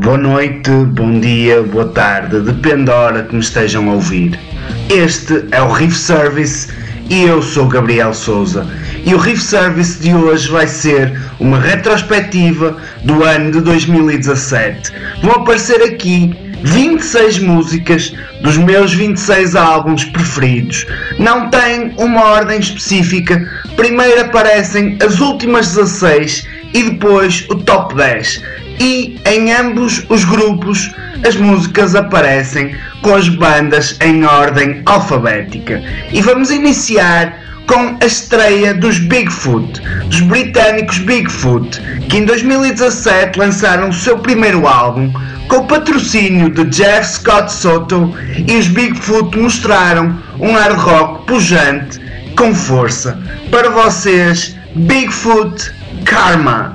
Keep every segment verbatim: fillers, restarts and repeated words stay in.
Boa noite, bom dia, boa tarde, depende da hora que me estejam a ouvir. Este é o Riff Service e eu sou Gabriel Souza. E o Riff Service de hoje vai ser uma retrospectiva do ano de dois mil e dezassete. Vão aparecer aqui vinte e seis músicas dos meus vinte e seis álbuns preferidos. Não tem uma ordem específica. Primeiro aparecem as últimas dezasseis e depois o top dez. E em ambos os grupos as músicas aparecem com as bandas em ordem alfabética. E vamos iniciar com a estreia dos Bigfoot, dos britânicos Bigfoot, que em dois mil e dezassete lançaram o seu primeiro álbum com o patrocínio de Jeff Scott Soto, e os Bigfoot mostraram um hard rock pujante com força. Para vocês, Bigfoot Karma.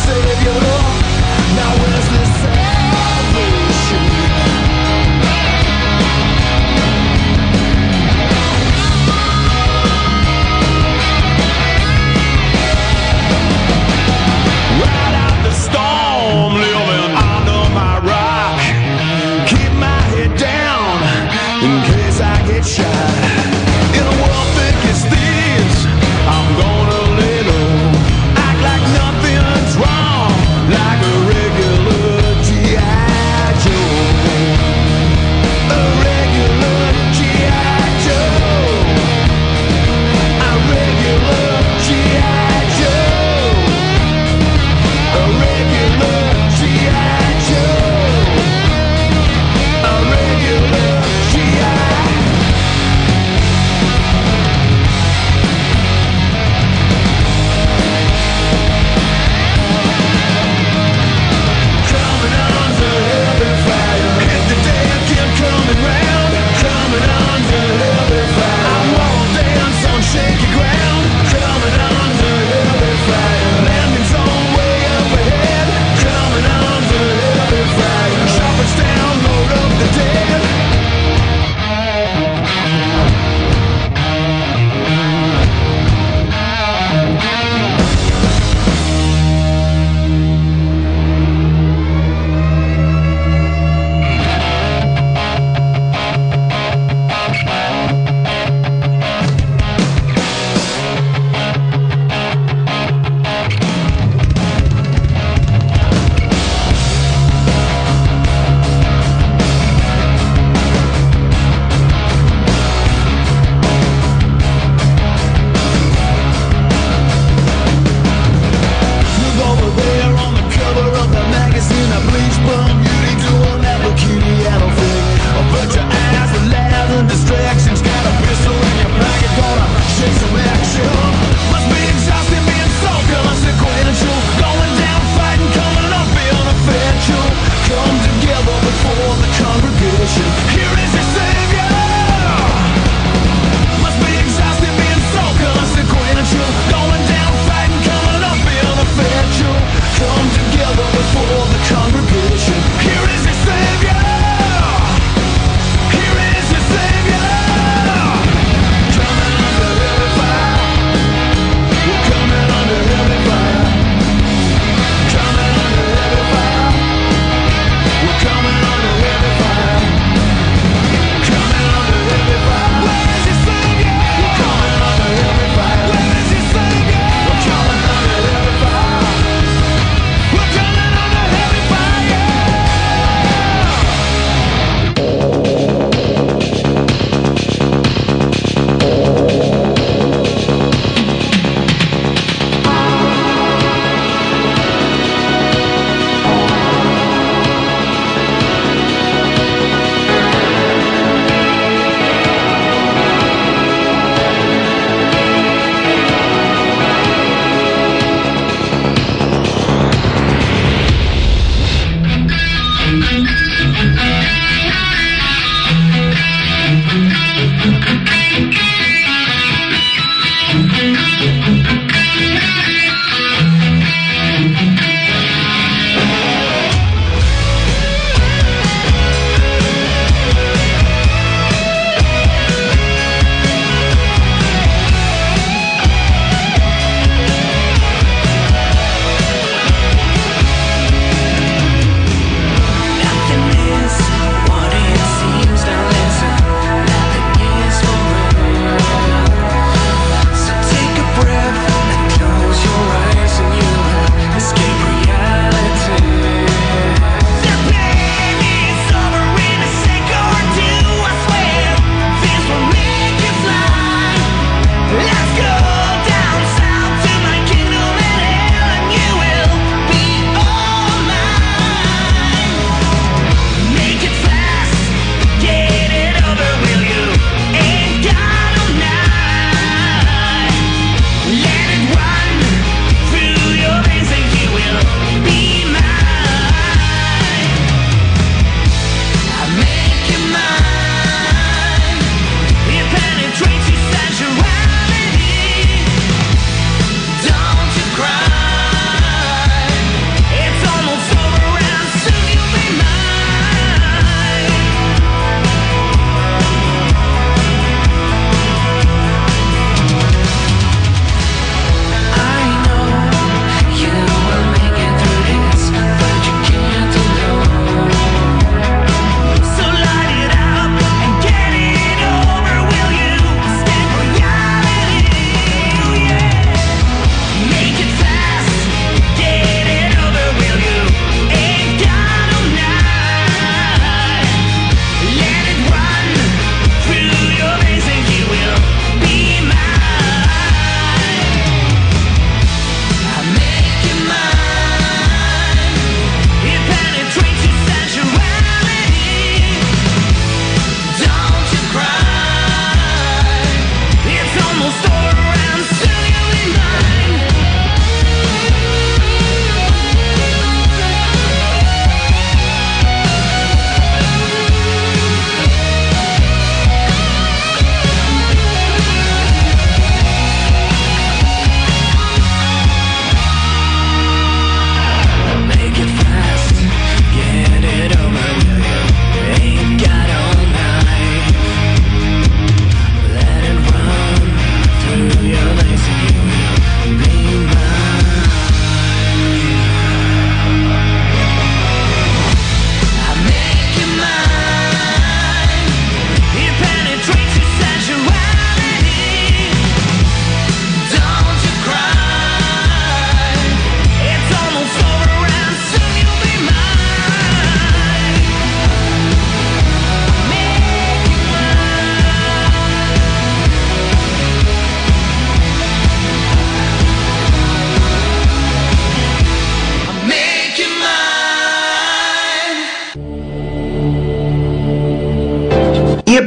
I'm gonna let 'em act like nothing's wrong.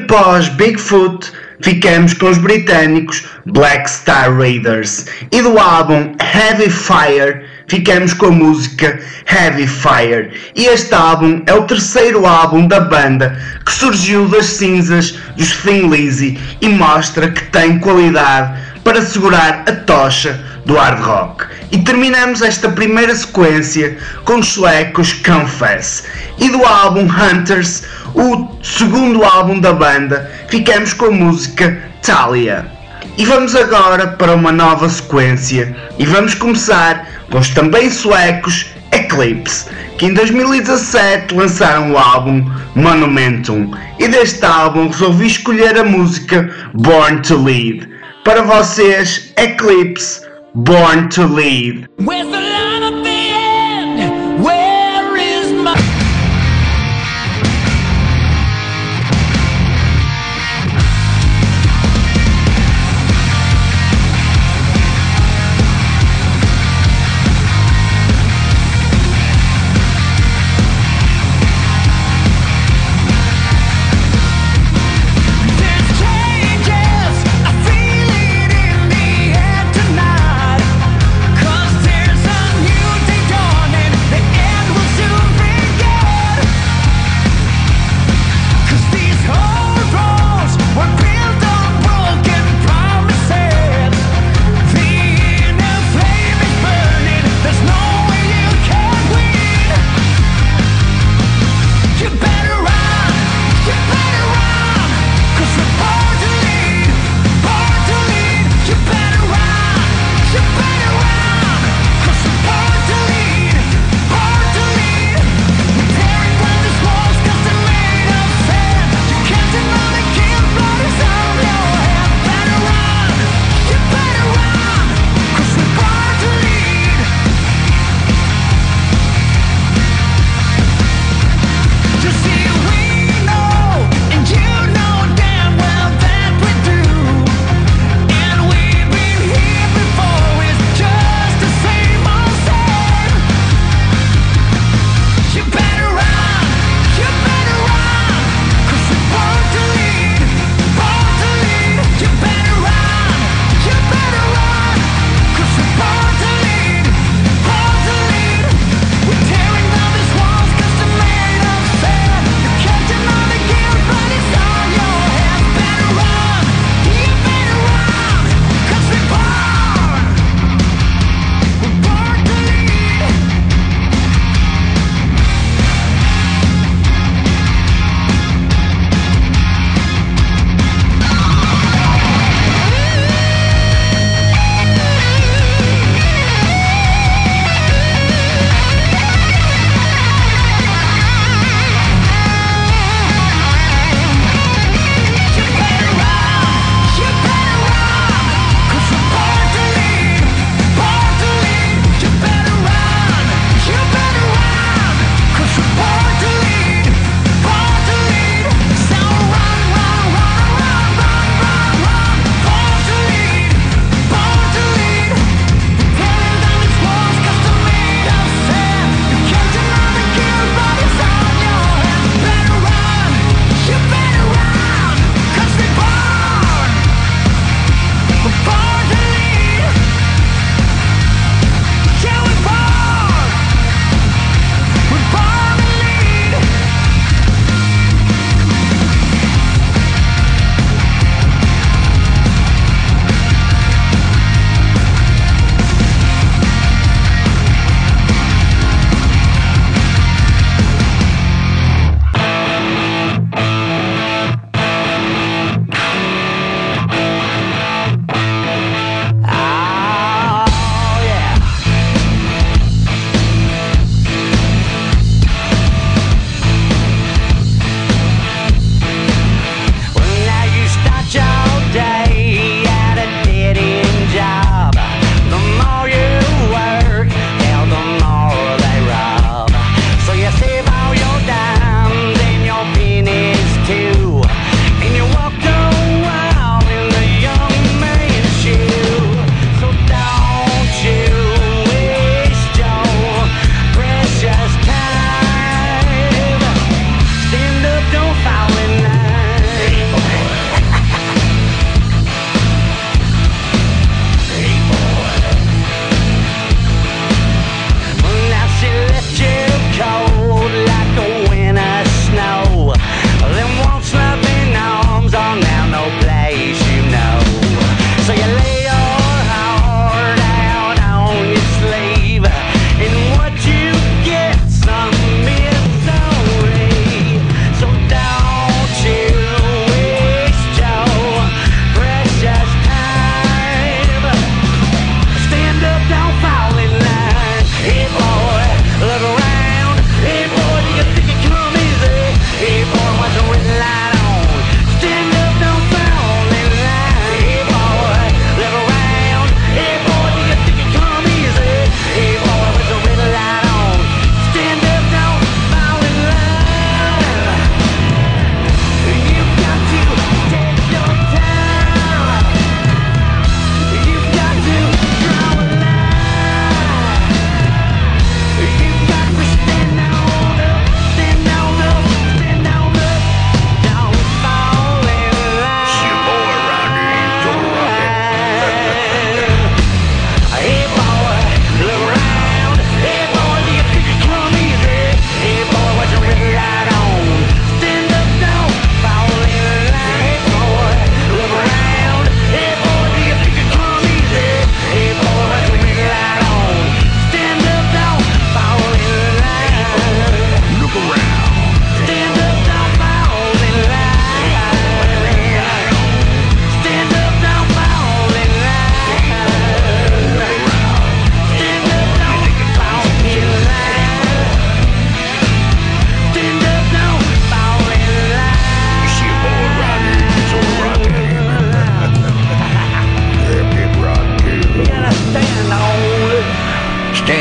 pós Bigfoot, ficamos com os britânicos Black Star Raiders. E do álbum Heavy Fire, ficamos com a música Heavy Fire. E este álbum é o terceiro álbum da banda que surgiu das cinzas dos Thin Lizzy e mostra que tem qualidade para segurar a tocha do hard rock. E terminamos esta primeira sequência com os suecos Confess. E do álbum Hunters, o segundo álbum da banda, ficamos com a música Thalia. E vamos agora para uma nova sequência e vamos começar com os também suecos Eclipse, que em dois mil e dezassete lançaram o álbum Monumentum. E deste álbum resolvi escolher a música Born to Lead. Para vocês, Eclipse, Born to Lead. Where's the line at the end? Where is my... There's changes, I feel it in the air tonight. 'Cause there's a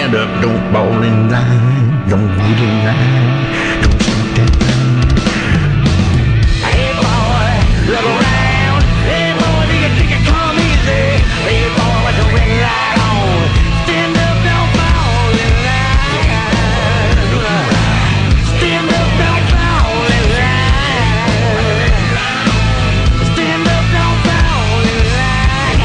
stand up, don't fall in line, don't get in line, don't stop that line. Hey boy, look around. Hey boy, do you think it come easy? Hey boy, with the red light on, stand up, don't fall in line. Stand up, don't fall in line. Stand up, don't fall in line.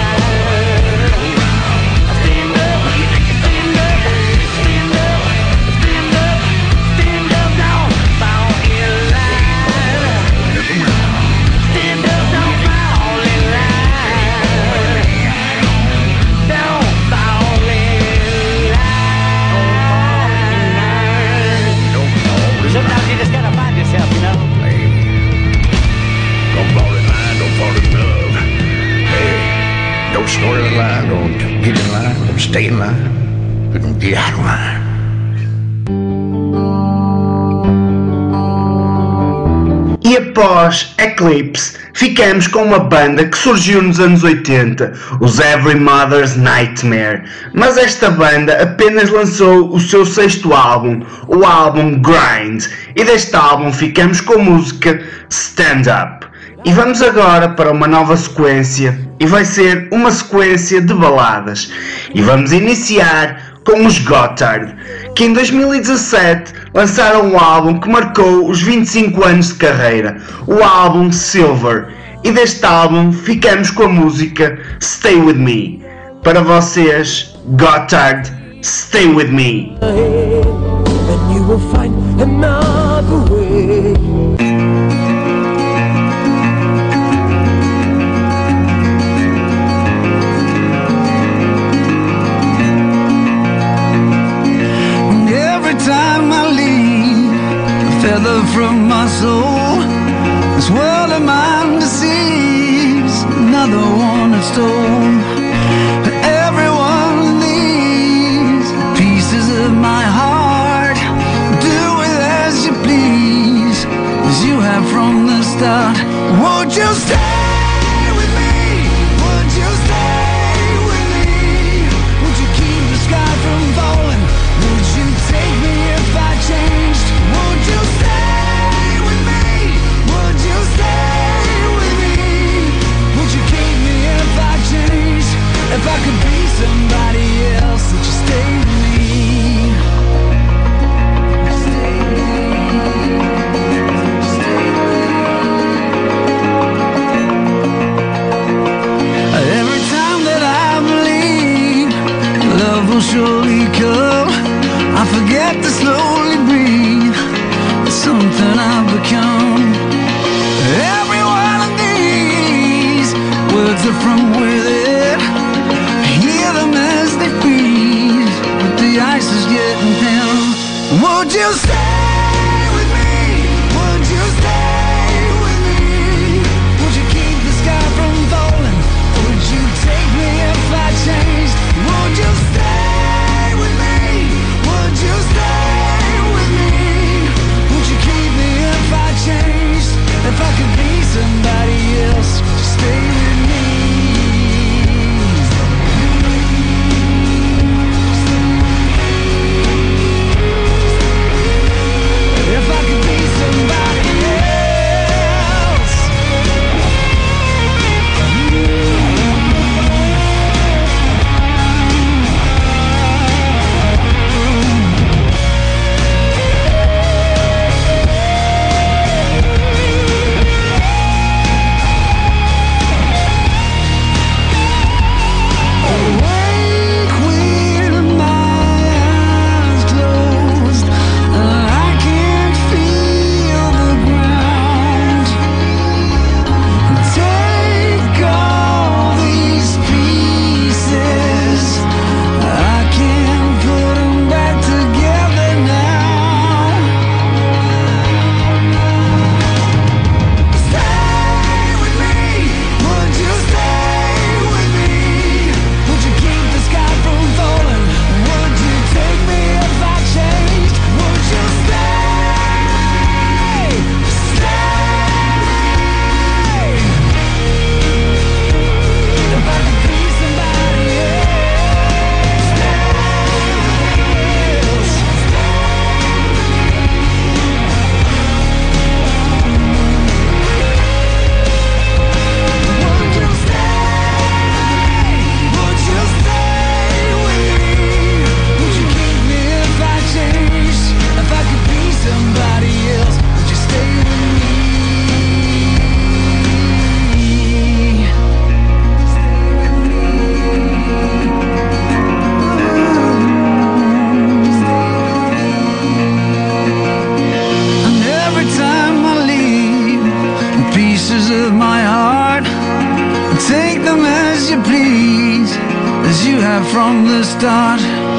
Stand up, stand up, stand up, stand up, stand up, don't fall in line. Stand up, don't fall in line. Don't fall in line. Sometimes you just gotta find yourself, you know. Don't fall in line, don't fall in love. Hey, don't snort in line, don't get in line, don't stay in line, don't get out of line. E após Eclipse, ficamos com uma banda que surgiu nos anos oitenta, os Every Mother's Nightmare, mas esta banda apenas lançou o seu sexto álbum, o álbum Grind, e deste álbum ficamos com a música Stand Up. E vamos agora para uma nova sequência, e vai ser uma sequência de baladas, e vamos iniciar com os Gotthard, que em dois mil e dezassete lançaram um álbum que marcou os vinte e cinco anos de carreira, o álbum Silver, e deste álbum ficamos com a música Stay With Me. Para vocês, Gotthard, Stay With Me. And you will find another way. Time I leave a feather from my soul, this world of mine deceives, another one it stole. But every one of these pieces of my heart, do with as you please, as you have from the start. Won't you stay with me? Would you stay with me? Would you keep the sky from falling? Would you take me if I changed? Would you stay with me? Would you stay with me? Would you keep me if I changed? If I could be somebody else, would you stay with me? Stay with me. Stay with me. Every time that I believe love will surely come, I forget to slowly breathe. It's something I've become. Every one of these words are from within. I hear them as they freeze, but the ice is getting thin. Would you stay with me? Would you stay with me? Would you keep the sky from falling? Would you take me if I changed? Would you stay with me? Would you stay with me? Would you keep me if I changed? If I could be somebody else, would you stay with me? start.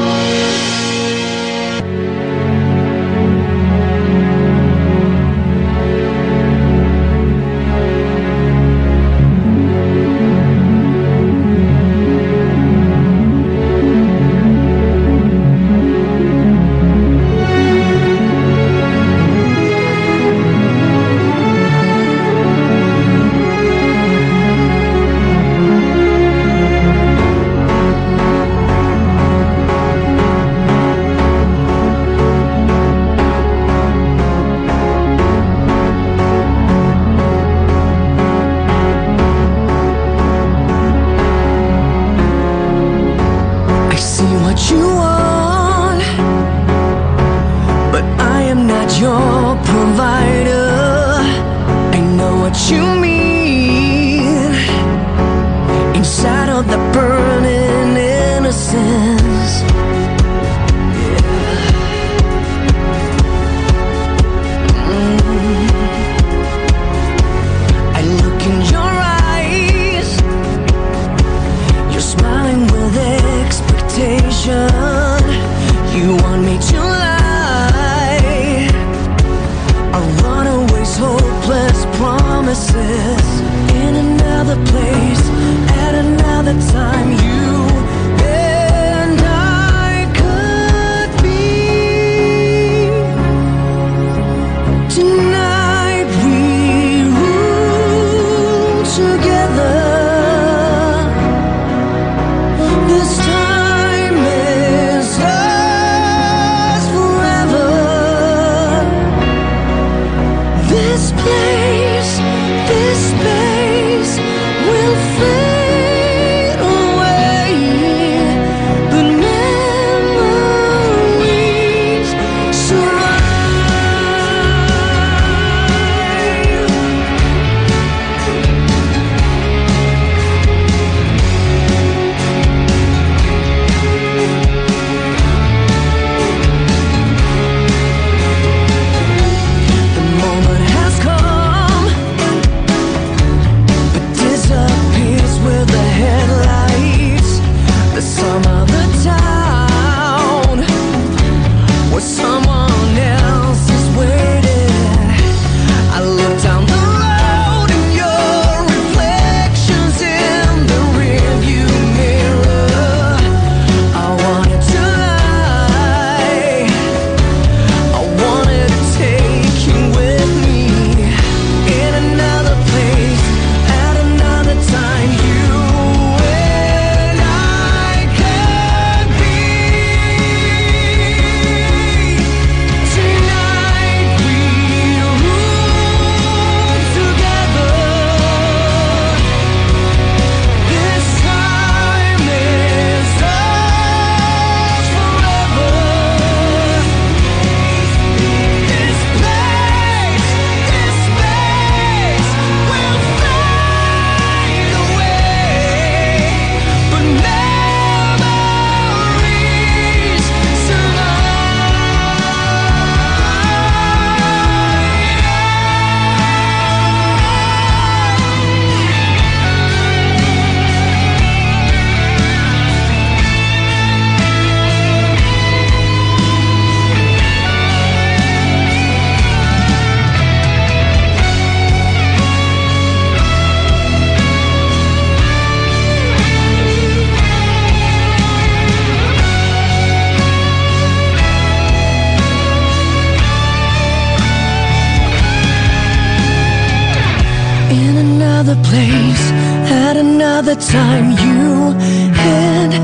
the time you and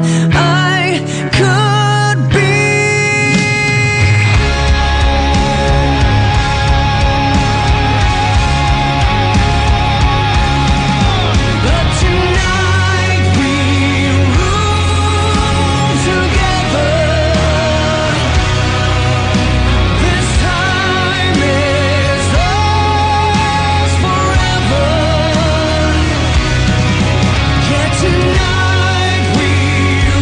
I could be. But tonight we rule together. This time is ours forever. Yeah, tonight we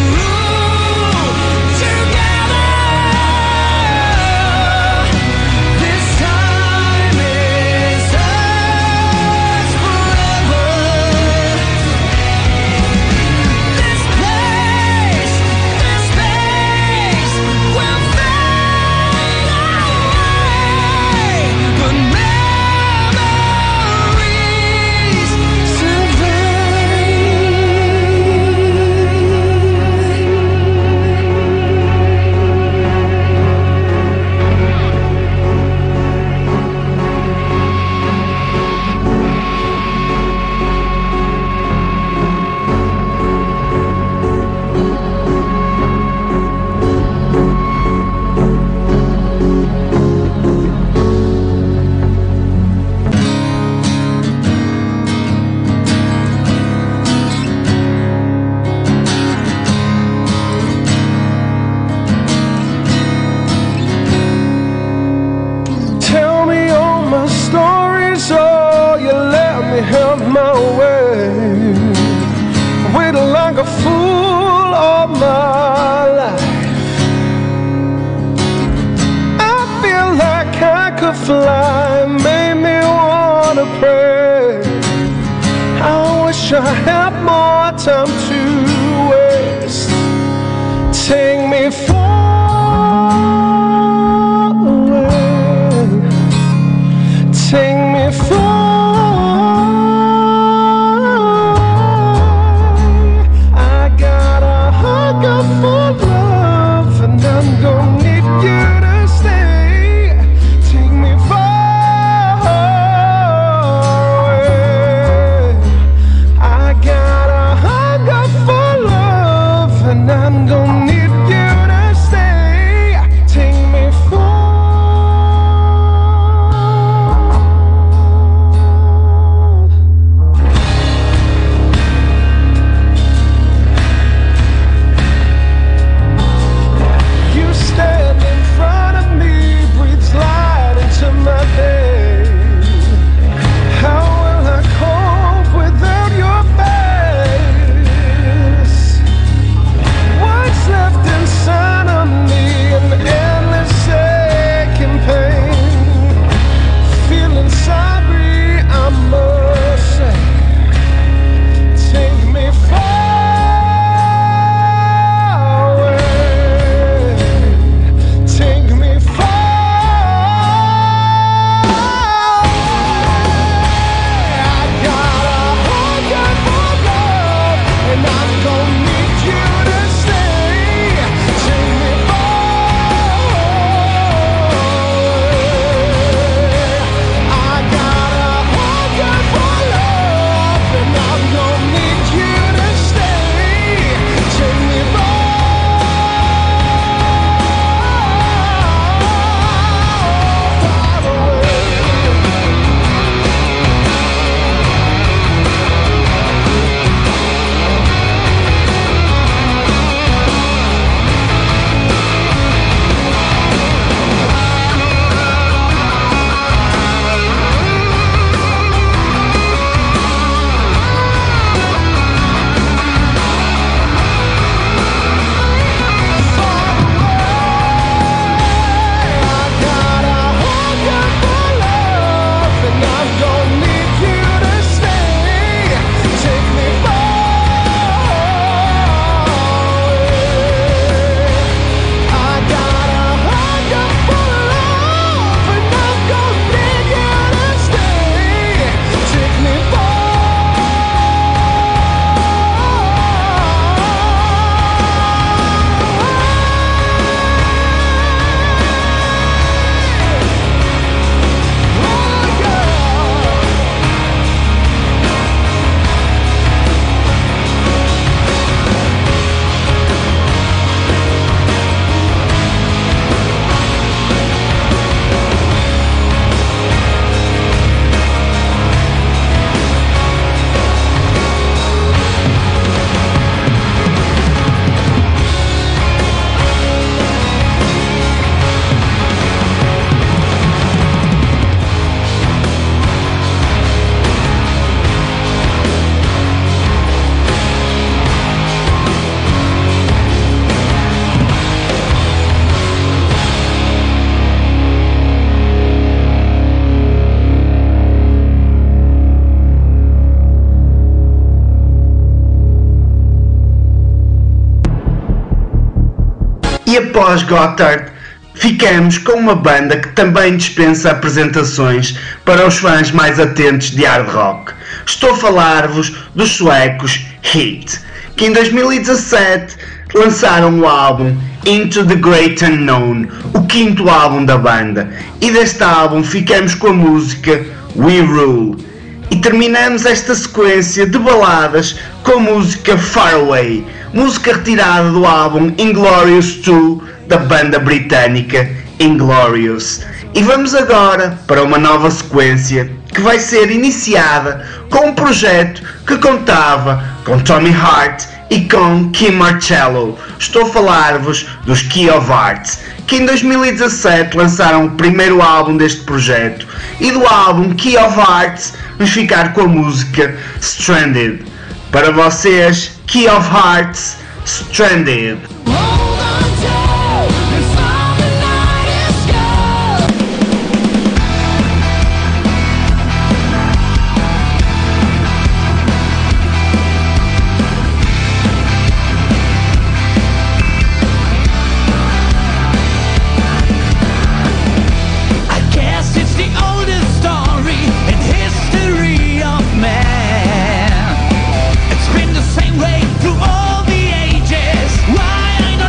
of my way, waiting like a fool all my life. I feel like I could fly, made me wanna pray. I wish I had more time to waste. Take me far away, take me far. I got a hunger for love, and I'm gonna need you to stay. Take me far away. I got a hunger for love, and I'm gonna need you to stay. Take me far. You stand in front of me, breathes light into my day. How will I cope without your face? What's left inside of me? An endless aching pain. Feeling sorry, I must say. Take me far away. Take me far. I got a hunger for love, and I'm gonna need you to stay. Take me far away. I got a hunger for love, and I'm gonna need you to stay. Take me far. E após Gotthard, ficamos com uma banda que também dispensa apresentações para os fãs mais atentos de hard rock. Estou a falar-vos dos suecos Heat, que em dois mil e dezassete lançaram o álbum Into the Great Unknown, o quinto álbum da banda, e deste álbum ficamos com a música We Rule. E terminamos esta sequência de baladas com a música Far Away, música retirada do álbum Inglorious dois da banda britânica Inglorious. E vamos agora para uma nova sequência que vai ser iniciada com um projeto que contava com Tommy Hart e com Kim Marcello. Estou a falar-vos dos Key of Hearts, que em dois mil e dezassete lançaram o primeiro álbum deste projeto, e do álbum Key of Hearts vamos ficar com a música Stranded. Para vocês, Key of Hearts, Stranded. Hold on to before the night is gone. I guess it's the oldest story in history of man. It's been the same way through all the ages. Why I know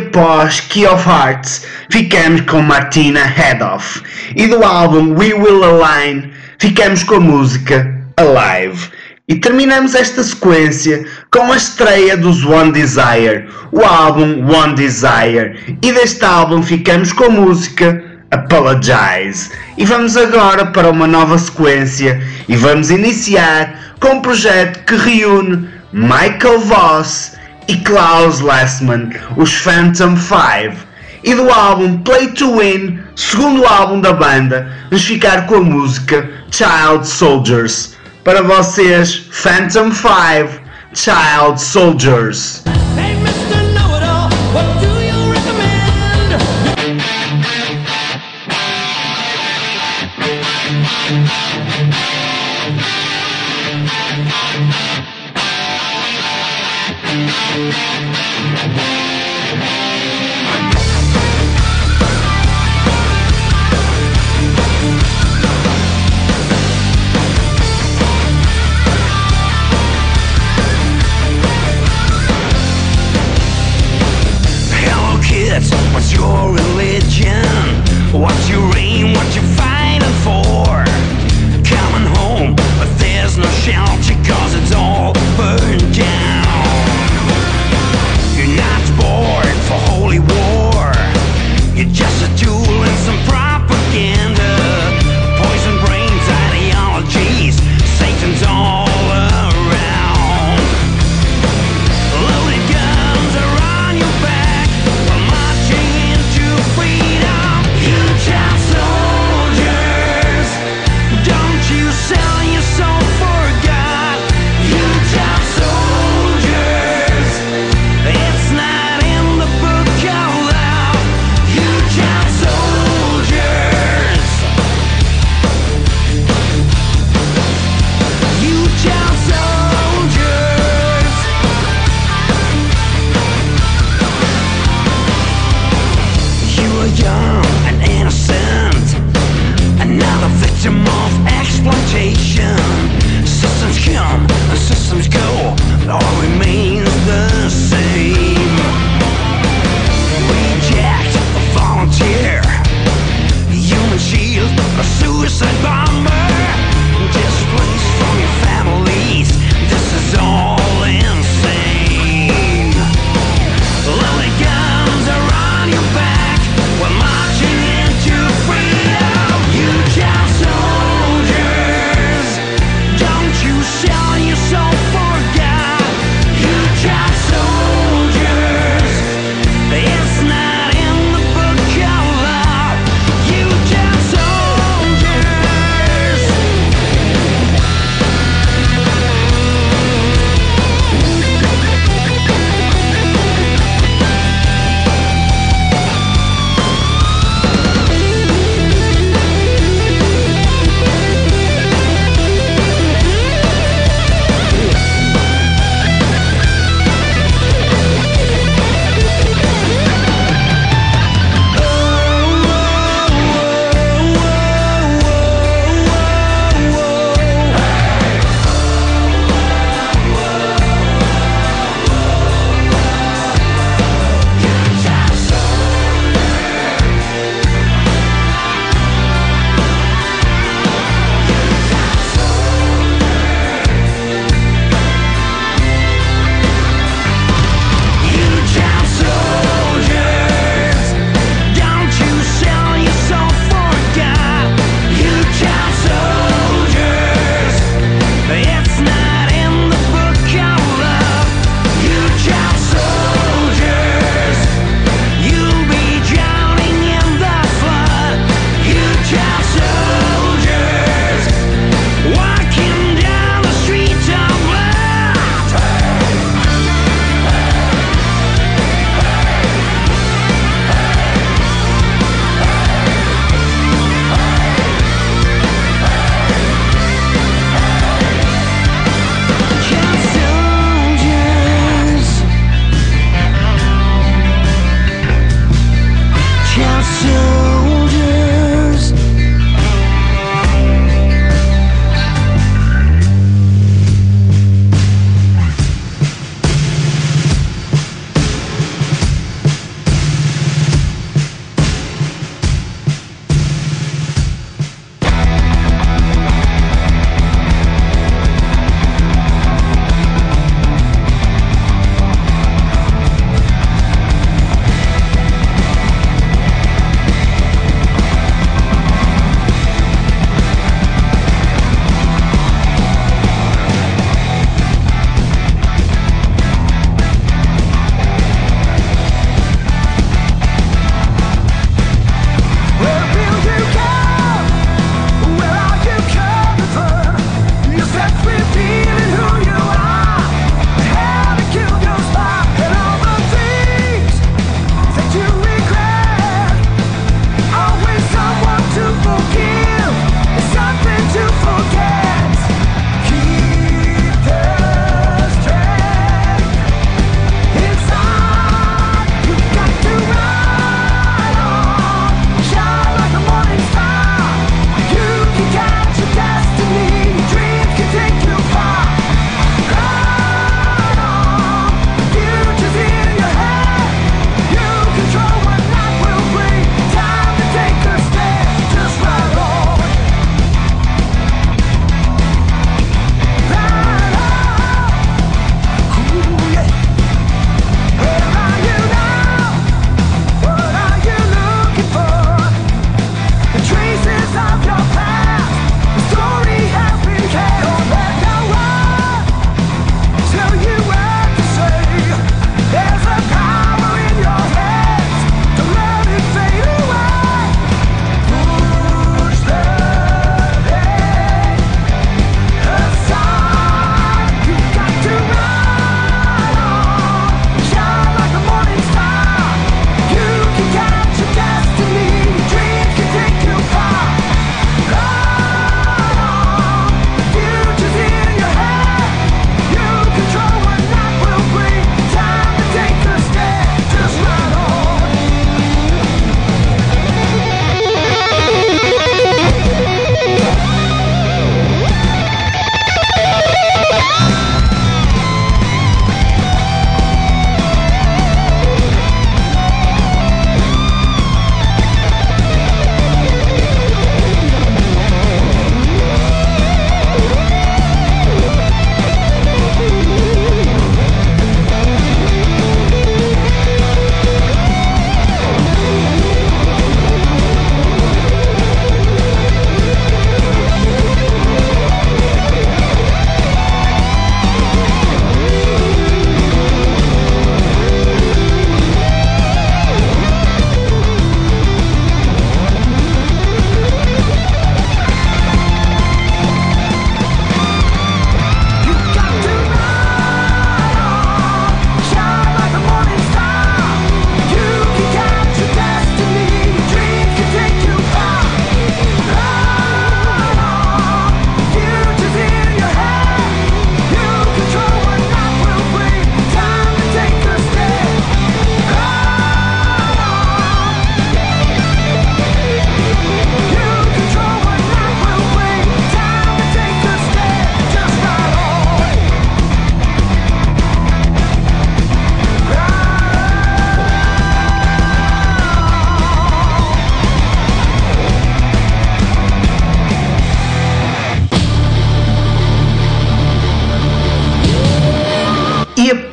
após Key of Hearts ficamos com Martina Hedoff e do álbum We Will Align ficamos com a música Alive. E terminamos esta sequência com a estreia dos One Desire, o álbum One Desire, e deste álbum ficamos com a música Apologize. E vamos agora para uma nova sequência e vamos iniciar com um projeto que reúne Michael Voss e Klaus Lessmann, os Phantom Five, e do álbum Play to Win, segundo álbum da banda, vamos ficar com a música Child Soldiers. Para vocês, Phantom Five, Child Soldiers. Hey, mister Know-It-All, what do you recommend? Hello kids, what's your religion? What's your aim, what you fighting for? Coming home, but there's no shelter cause it's all burned down. You're not born for holy war. You're just a tool in some propaganda. Poison brains, ideologies, Satan's all around. Loaded guns are on your back. We're marching into freedom. You child soldiers, don't you sell your soul for God. You child soldiers, it's not in the book of life. You child soldiers, you child soldiers. You are young and innocent, another victim of exploitation. Systems come and systems go, it all remains the same. Reject, volunteer, human shield, a suicide bomber, displaced from your families. This is all insane. Loaded guns are on your back. We're marching into freedom. You child soldiers, don't you sell your soul for God. You child soldiers, it's not in the book of love. You child soldiers. You child soldiers, don't you sell your soul for God. You child soldiers, it's not in the book of love. You child soldiers, you'll be drowning in the flood. You child soldiers, walking down the streets of blood. Child soldiers, child soldiers.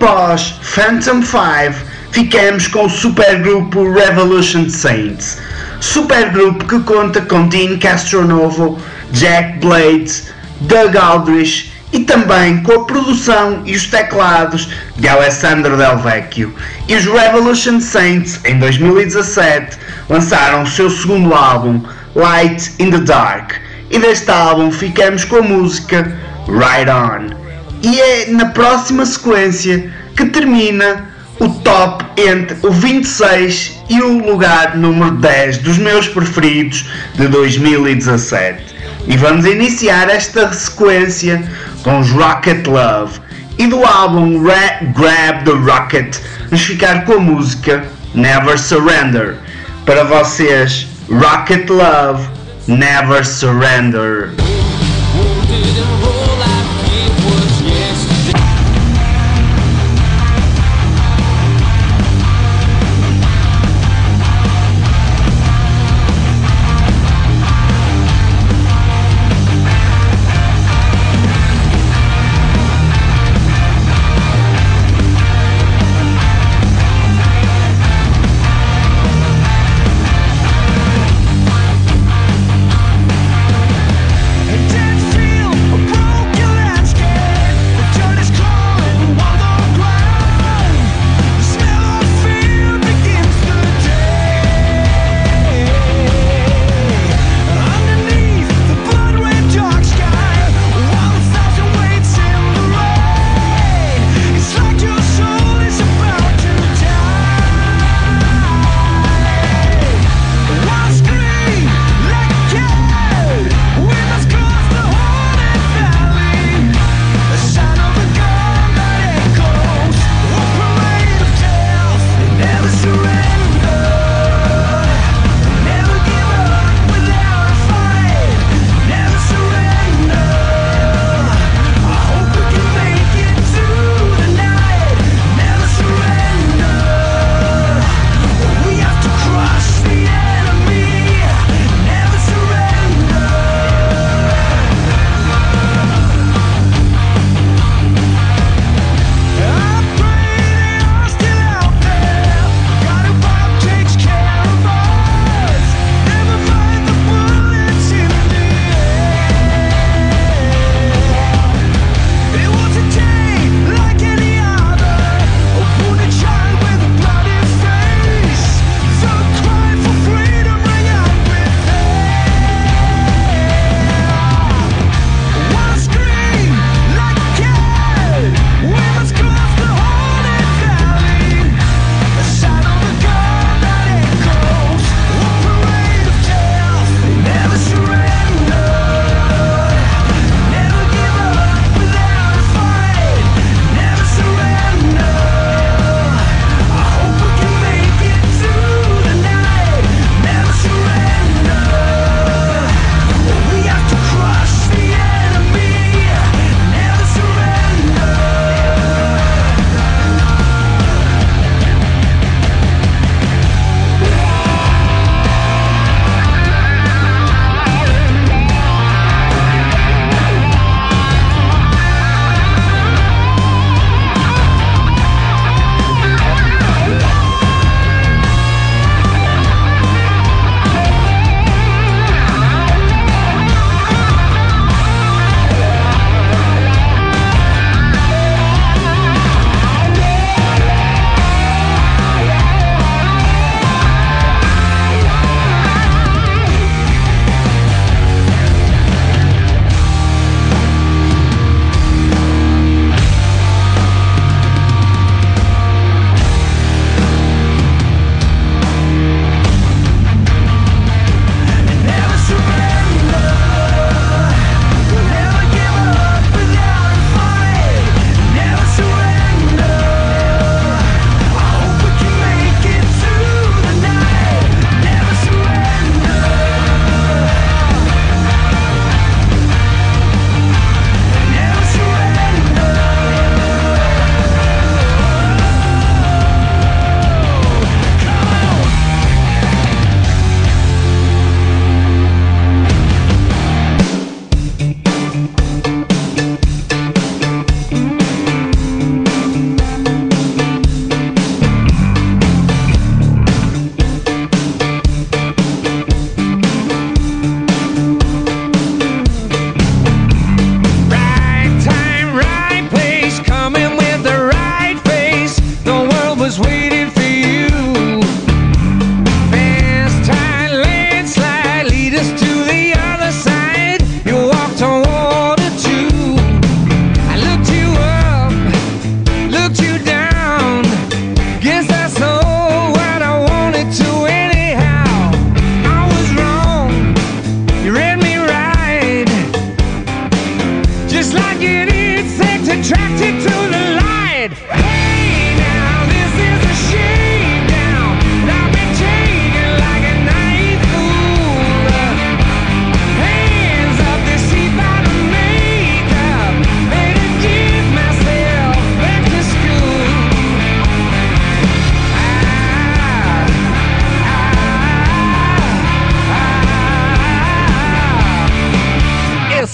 após Phantom cinco, ficamos com o supergrupo Revolution Saints. Supergrupo que conta com Dean Castronovo, Jack Blades, Doug Aldrich e também com a produção e os teclados de Alessandro Del Vecchio. E os Revolution Saints, em dois mil e dezassete, lançaram o seu segundo álbum, Light in the Dark. E deste álbum ficamos com a música Ride On. E é na próxima sequência que termina o top entre o vinte e seis e o lugar número dez dos meus preferidos de dois mil e dezassete. E vamos iniciar esta sequência com os Rocket Love. E do álbum Ra- Grab the Rocket vamos ficar com a música Never Surrender. Para vocês, Rocket Love, Never Surrender.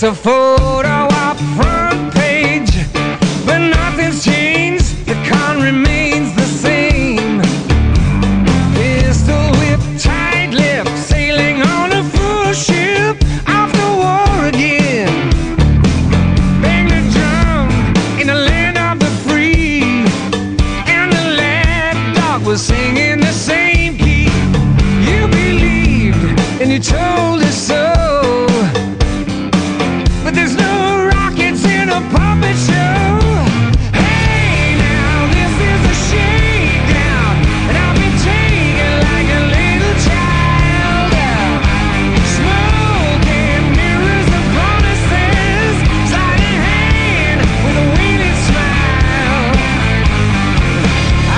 It's a photo op front page, but nothing's changed. The con remains the same. Pistol whip, tight lip, sailing on a full ship off the war again. Bang the drum in the land of the free, and the lapdog was singing the same key. You believed and you told us so. But there's no rockets in a puppet show. Hey, now this is a shakedown, and I'll be taken like a little child. Smoke and mirrors of promises, sliding hand with a waiting smile. Ah,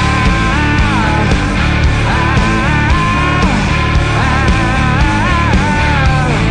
ah, ah, ah.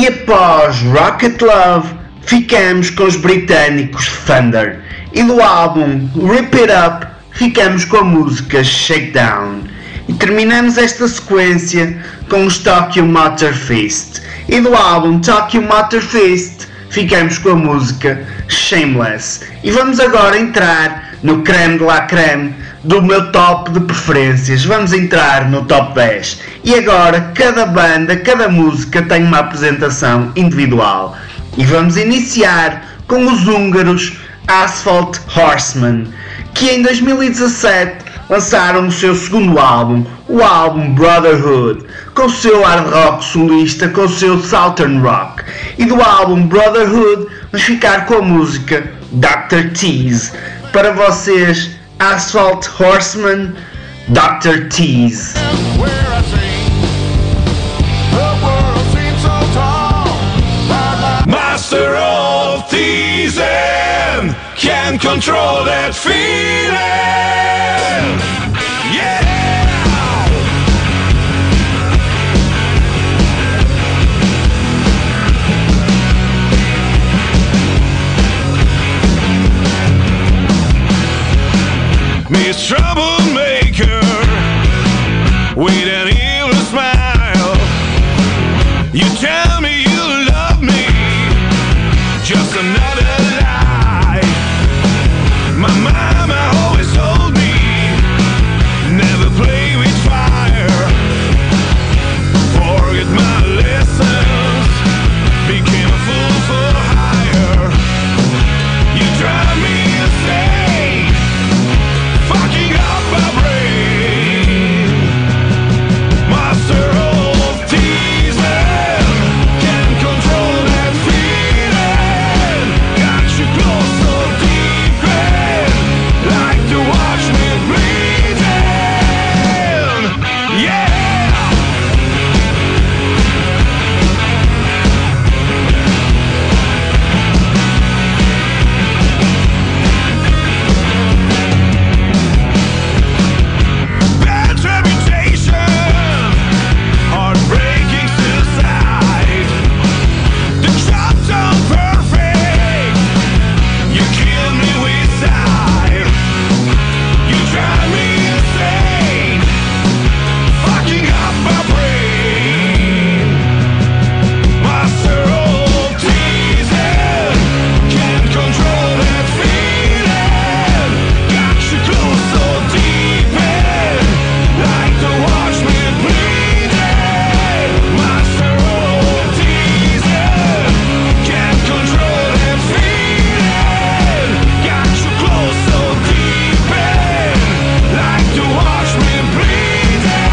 E após Rocket Love, ficamos com os britânicos Thunder. E do álbum Rip It Up, ficamos com a música Shakedown. E terminamos esta sequência com os Tokyo Motor Fist. E do álbum Tokyo Motor Fist, ficamos com a música Shameless. E vamos agora entrar no creme de la creme do meu top de preferências. Vamos entrar no top dez. E agora cada banda, cada música tem uma apresentação individual. E vamos iniciar com os húngaros Asphalt Horsemen, que em dois mil e dezassete lançaram o seu segundo álbum, o álbum Brotherhood, com o seu hard rock solista, com o seu southern rock. E do álbum Brotherhood vamos ficar com a música doutor Tease. Para vocês, Asphalt Horsemen, doutor Tease. Master of teasing, can't control that feeling. Yeah. Miss Troublemaker, with an evil smile, you tell me you love me, just another lie. My mama always told me, never play with fire. Forget my lessons, became a fool for hire. You drive me insane, fucking up my brain. Master of teasing, can't control that feeling. Got you close so deep in, like to watch me bleeding. Yeah. Bad reputation, heartbreaking suicide. The job's unperfect, you kill me with style. You drive me insane, fucking up my brain. Master of teasing, can't control that feeling. Got you close so deep in, like to watch me bleeding. Master of teasing, can't control that feeling. Got you close so deep in, like to watch me bleeding.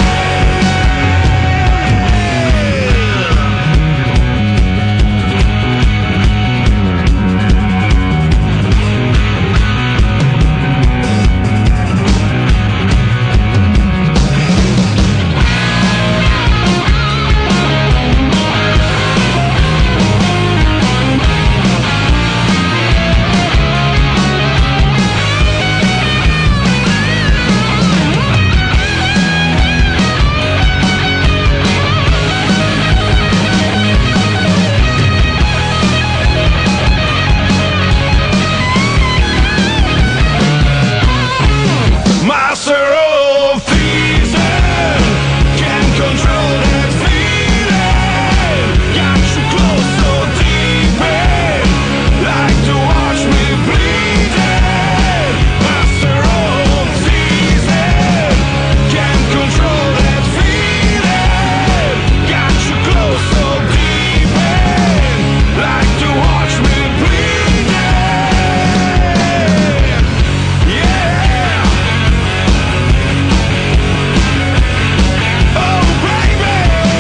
Master of teasing, can't control that feeling. Got you close so deep in, like to watch me bleeding. Master of teasing, can't control that feeling. Got you close so deep in, like to watch me bleeding. Yeah. Oh baby,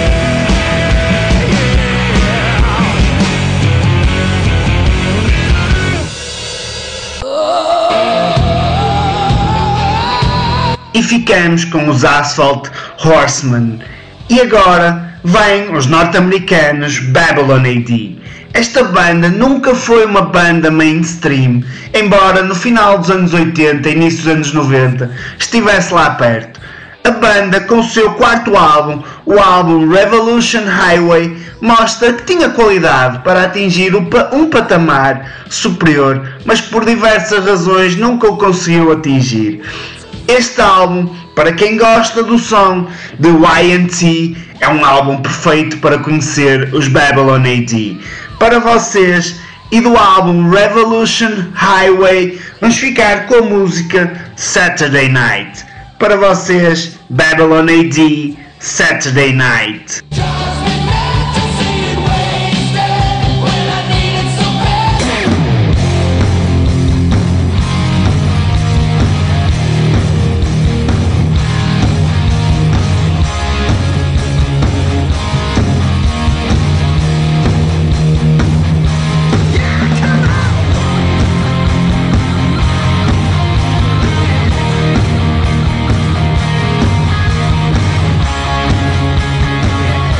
E ficamos com os Asphalt Horsemen. E agora vêm os norte-americanos Babylon A D. Esta banda nunca foi uma banda mainstream, embora no final dos anos oitenta e início dos anos noventa estivesse lá perto. A banda, com o seu quarto álbum, o álbum Revolution Highway, mostra que tinha qualidade para atingir um patamar superior, mas por diversas razões nunca o conseguiu atingir. Este álbum, para quem gosta do som de Y and T, é um álbum perfeito para conhecer os Babylon A D. Para vocês, e do álbum Revolution Highway, vamos ficar com a música Saturday Night. Para vocês, Babylon A D, Saturday Night. Yeah.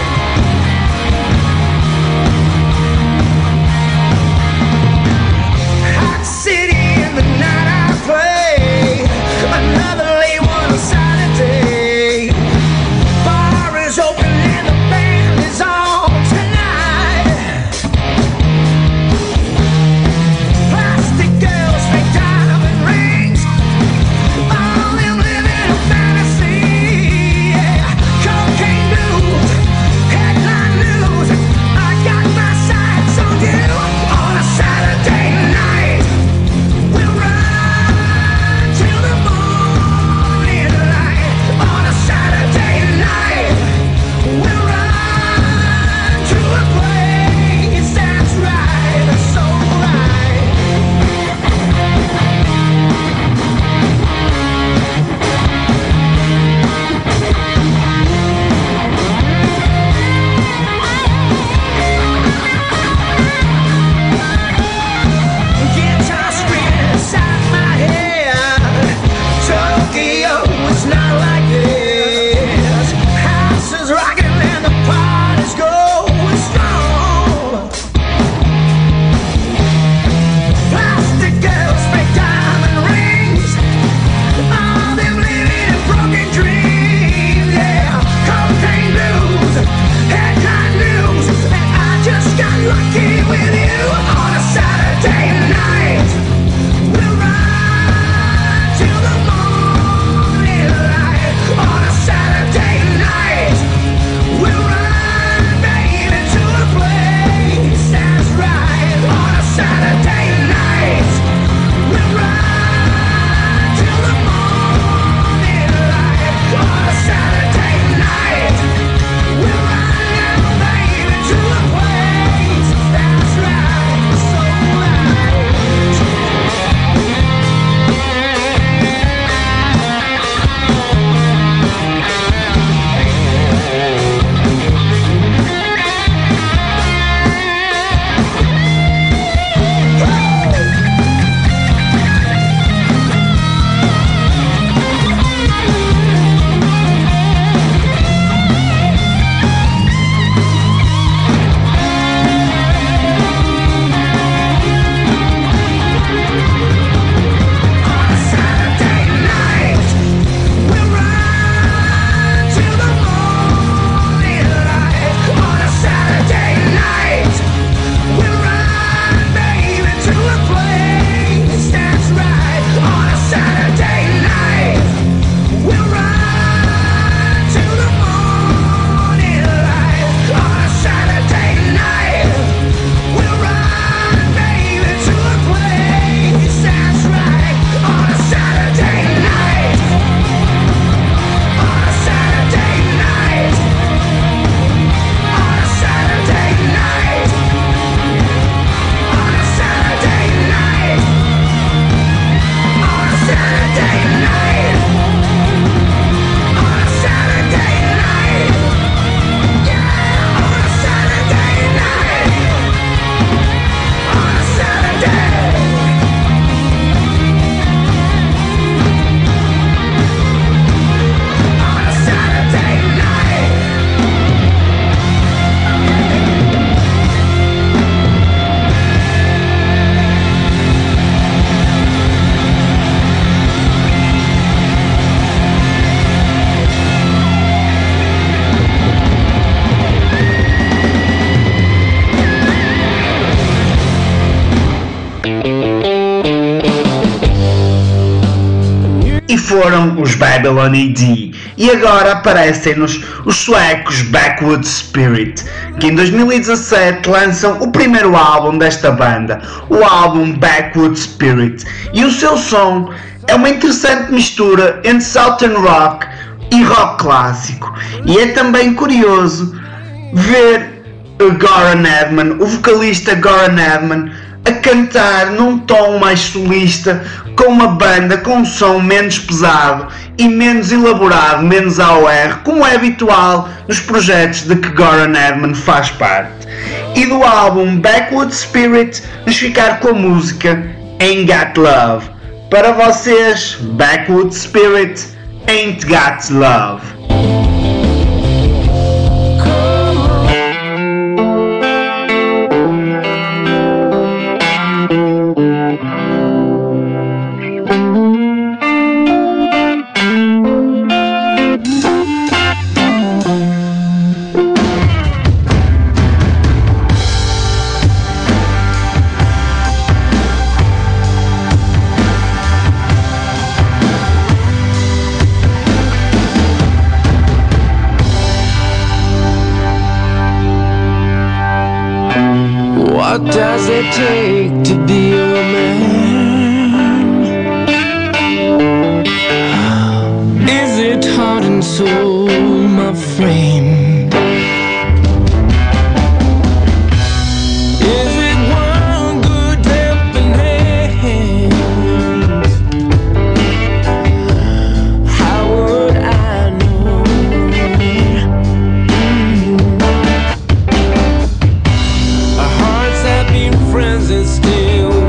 foram os Babylon A D, e agora aparecem-nos os suecos Backwood Spirit, que em dois mil e dezassete lançam o primeiro álbum desta banda, o álbum Backwood Spirit, e o seu som é uma interessante mistura entre Southern Rock e rock clássico, e é também curioso ver Goran Edman, o vocalista Goran Edman, a cantar num tom mais solista, com uma banda com um som menos pesado e menos elaborado, menos A O R, como é habitual nos projetos de que Goran Edman faz parte. E do álbum Backwood Spirit, vamos ficar com a música Ain't Got Love. Para vocês, Backwood Spirit, Ain't Got Love. What does it take to be a man? Is it heart and soul, my friend? Is it one good helping hand? How would I know? Our hearts have been friends and still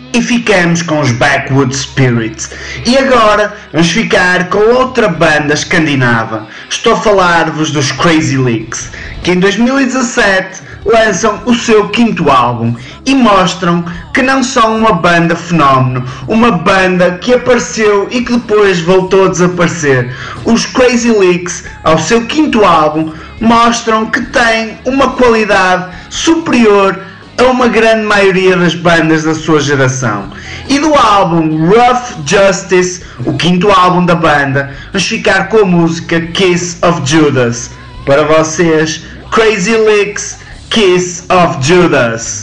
E ficamos com os Backwood Spirits. E agora vamos ficar com outra banda escandinava. Estou a falar-vos dos Crazy Leaks, que em dois mil e dezassete lançam o seu quinto álbum e mostram que não são uma banda fenómeno, uma banda que apareceu e que depois voltou a desaparecer. Os Crazy Leaks, ao seu quinto álbum, mostram que têm uma qualidade superior a uma grande maioria das bandas da sua geração. E do álbum Rough Justice, o quinto álbum da banda, vamos ficar com a música Kiss of Judas. Para vocês, Crazy Leaks, Kiss of Judas.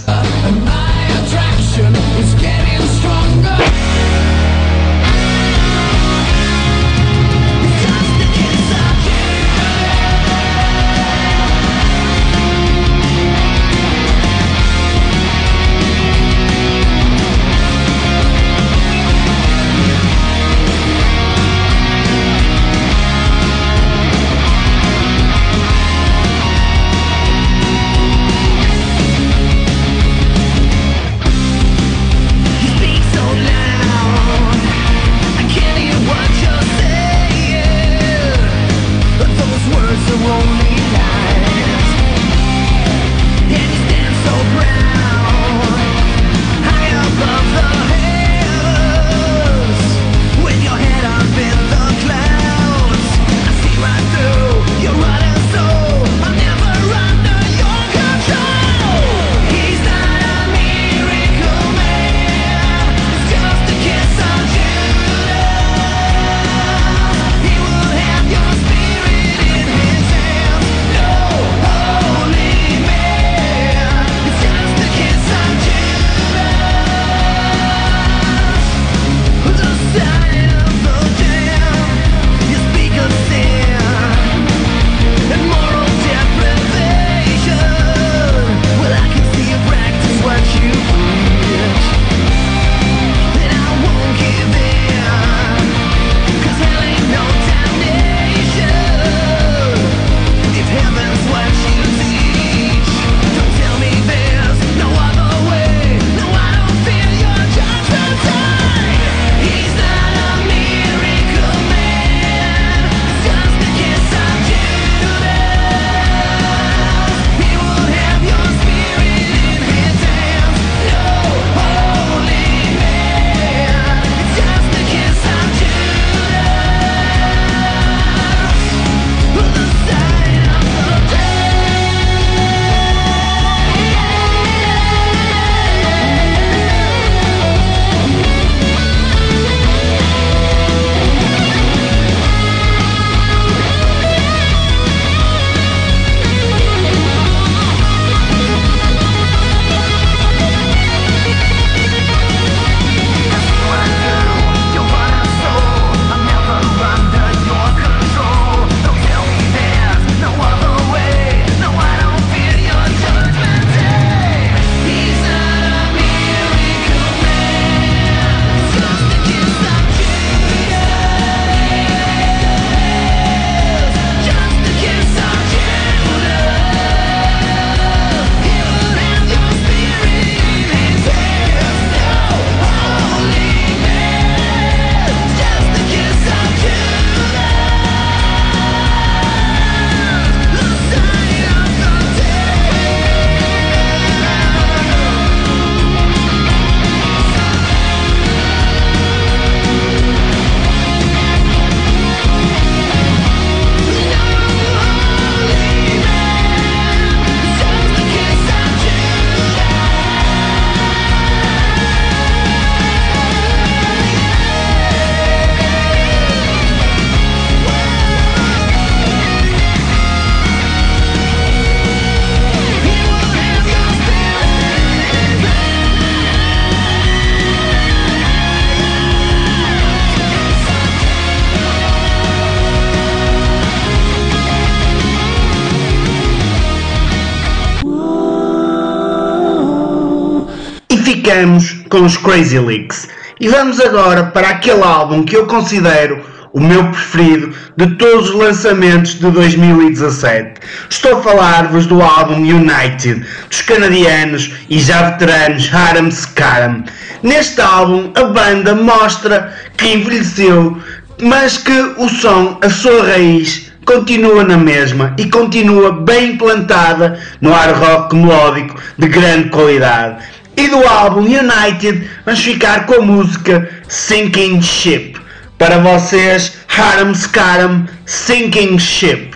ficamos com os Crazy Leaks. E vamos agora para aquele álbum que eu considero o meu preferido de todos os lançamentos de dois mil e dezassete. Estou a falar-vos do álbum United, dos canadianos e já veteranos Haram Scaram. Neste álbum a banda mostra que envelheceu, mas que o som, a sua raiz, continua na mesma e continua bem implantada no hard rock melódico de grande qualidade. E do álbum United vamos ficar com a música Sinking Ship. Para vocês, Haram Scaram, Sinking Ship.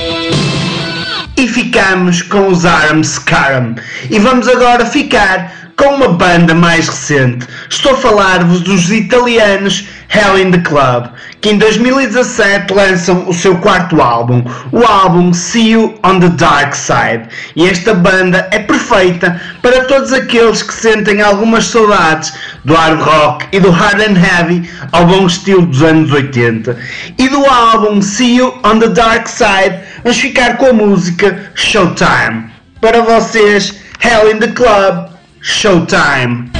ficamos com os Haram Scaram e vamos agora ficar com uma banda mais recente. Estou a falar-vos dos italianos Hell in the Club, que em dois mil e dezassete lançam o seu quarto álbum, o álbum See You on the Dark Side. E esta banda é perfeita para todos aqueles que sentem algumas saudades do hard rock e do hard and heavy ao bom estilo dos anos oitenta. E do álbum See You on the Dark Side vamos ficar com a música Showtime. Para vocês, Hell in the Club, Showtime.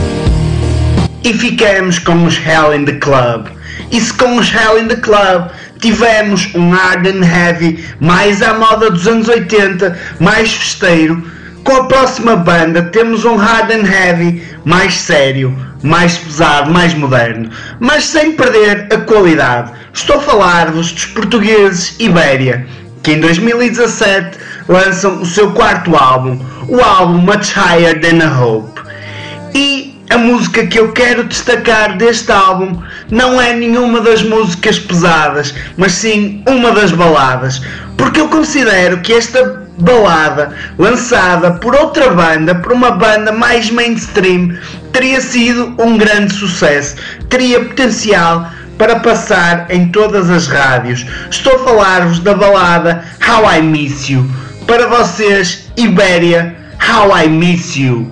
E ficamos com os Hell in the Club. E se com os Hell in the Club tivemos um hard and heavy mais à moda dos anos oitenta, mais festeiro. Com a próxima banda temos um hard and heavy mais sério, mais pesado, mais moderno, mas sem perder a qualidade. Estou a falar-vos dos portugueses Ibéria, que em dois mil e dezassete lançam o seu quarto álbum, o álbum Much Higher Than a Hope. E a música que eu quero destacar deste álbum não é nenhuma das músicas pesadas, mas sim uma das baladas, porque eu considero que esta balada, lançada por outra banda, por uma banda mais mainstream, teria sido um grande sucesso, teria potencial para passar em todas as rádios. Estou a falar-vos da balada How I Miss You. Para vocês, Ibéria, How I Miss You.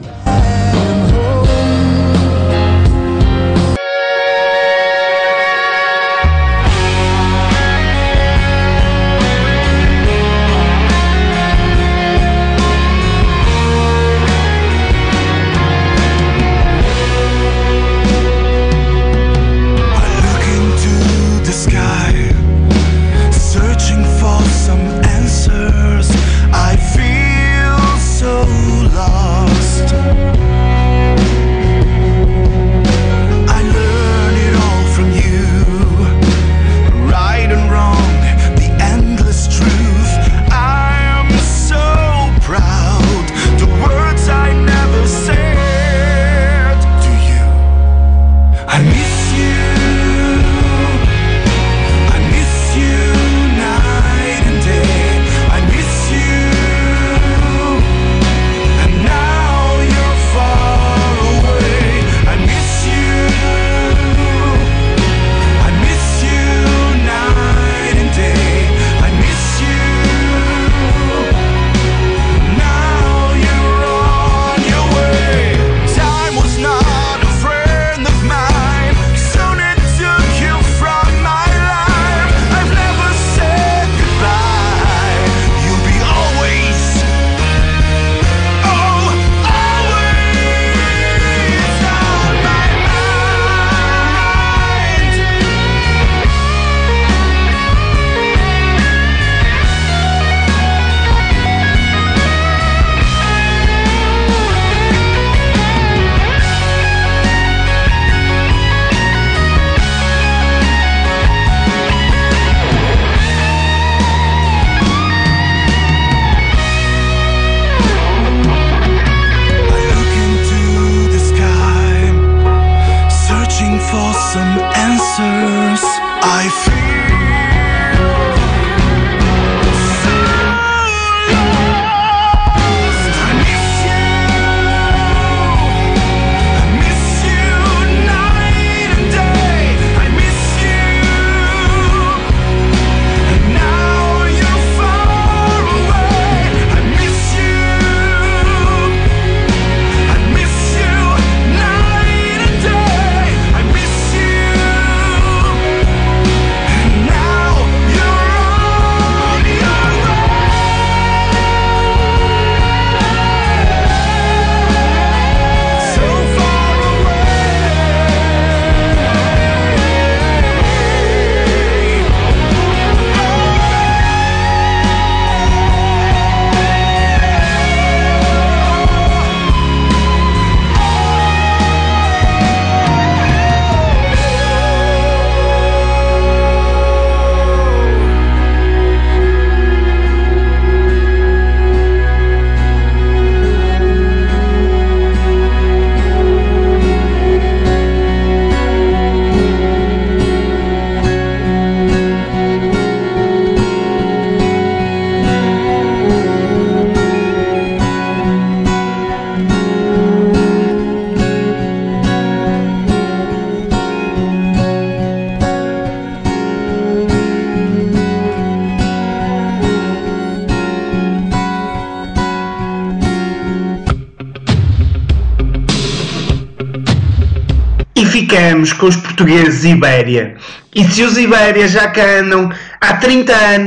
E ficamos com os portugueses Ibéria. E se os Ibéria já cá andam há trinta anos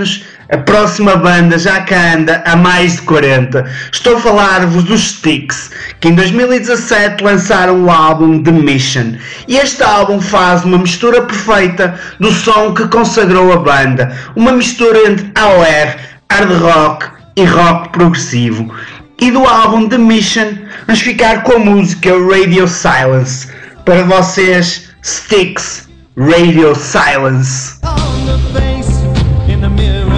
A próxima banda já cá anda há mais de quarenta. Estou a falar-vos dos Styx, que em dois mil e dezassete lançaram o álbum The Mission. E este álbum faz uma mistura perfeita do som que consagrou a banda. Uma mistura entre A O R, hard rock e rock progressivo. E do álbum The Mission vamos ficar com a música Radio Silence. Para vocês, Styx, Radio Silence. On the face in the mirror.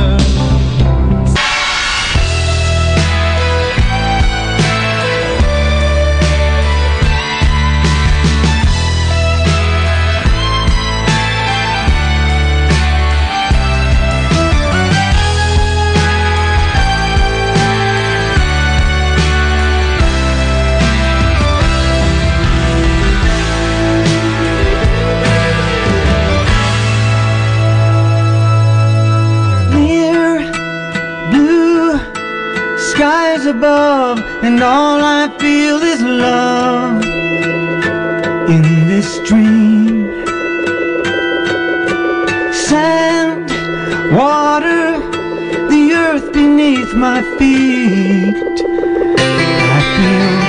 Skies above, and all I feel is love in this dream. Sand, water, the earth beneath my feet. I feel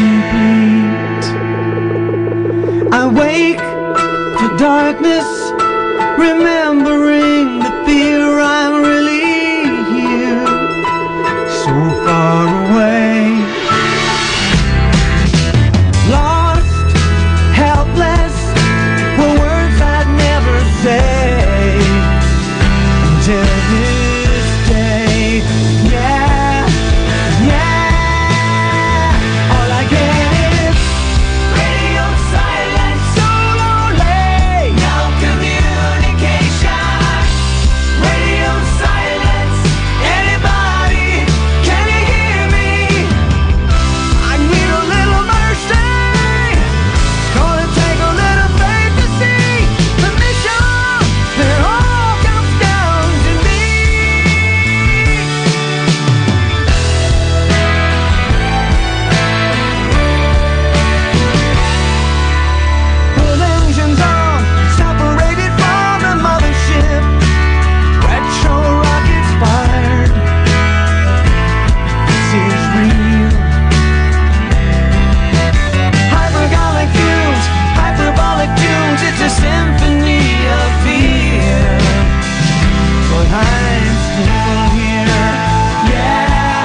complete. I wake to darkness, remembering the fear I'm really here. So far away, lost, helpless, were words I'd never say until this day. Yeah, yeah, all I get is radio silence, so lonely, no communication. Radio silence, anybody? Can you hear me? I need a little mercy. It's gonna take a little faith to see the mission that all comes down to me. Pull engines on, separated from the mothership. Retro rockets fired. This is real. Hypergolic fumes, hyperbolic tunes, it's a symphony of fear. But I'm still here. Yeah,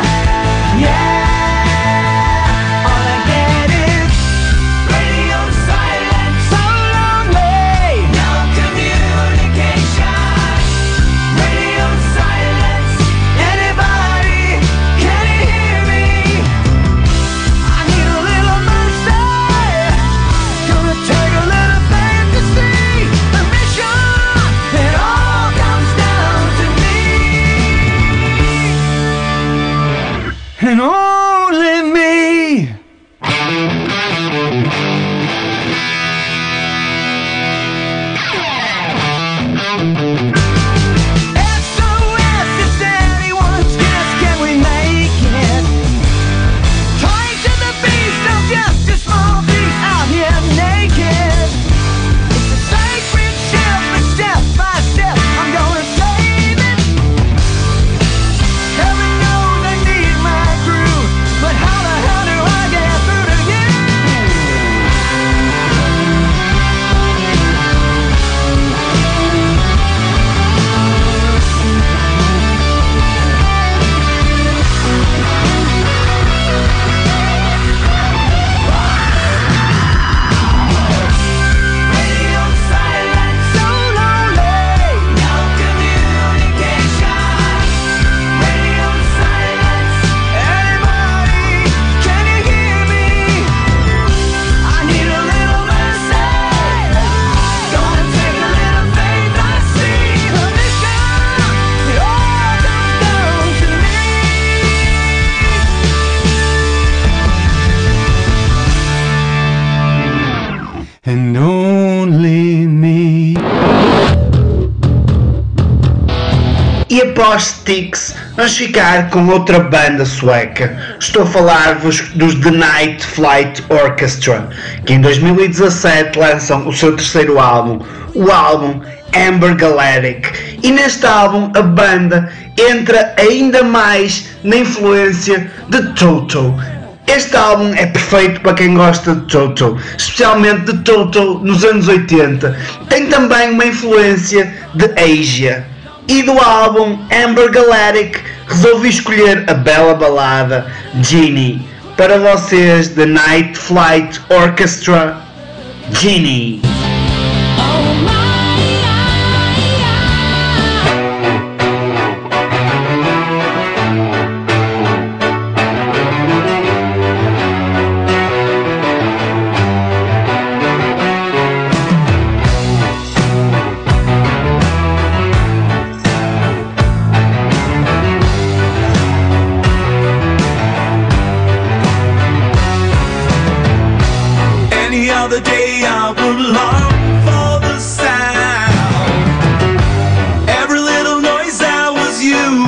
yeah. All I get is radio silence, so lonely, no communication. Radio silence, anybody? Can you hear me? I need a little mercy. Gonna take a little faith to see the mission. It all comes down to me, and only me. S O S, if anyone's guess, can we make it? Tied to the beast, I'm just a small piece out here naked. It's a sacred ship, but step by step, I'm gonna save it. Heaven knows I need my crew, but how the hell do I get through to you? Radio silence, so lonely, no communication. Radio silence, anybody? Can you hear me? I need a little mercy. Gonna take a little faith. I see the mission. It all comes down to me. And only me. E após Styx, vamos ficar com outra banda sueca. Estou a falar-vos dos The Night Flight Orchestra, que em dois mil e dezassete lançam o seu terceiro álbum. O álbum Amber Galactic. E neste álbum a banda entra ainda mais na influência de Toto. Este álbum é perfeito para quem gosta de Toto, especialmente de Toto nos anos oitenta. Tem também uma influência de Asia. E do álbum Amber Galactic resolvi escolher a bela balada Genie para vocês, The Night Flight Orchestra, Genie. Any other day I would long for the sound. Every little noise that was you,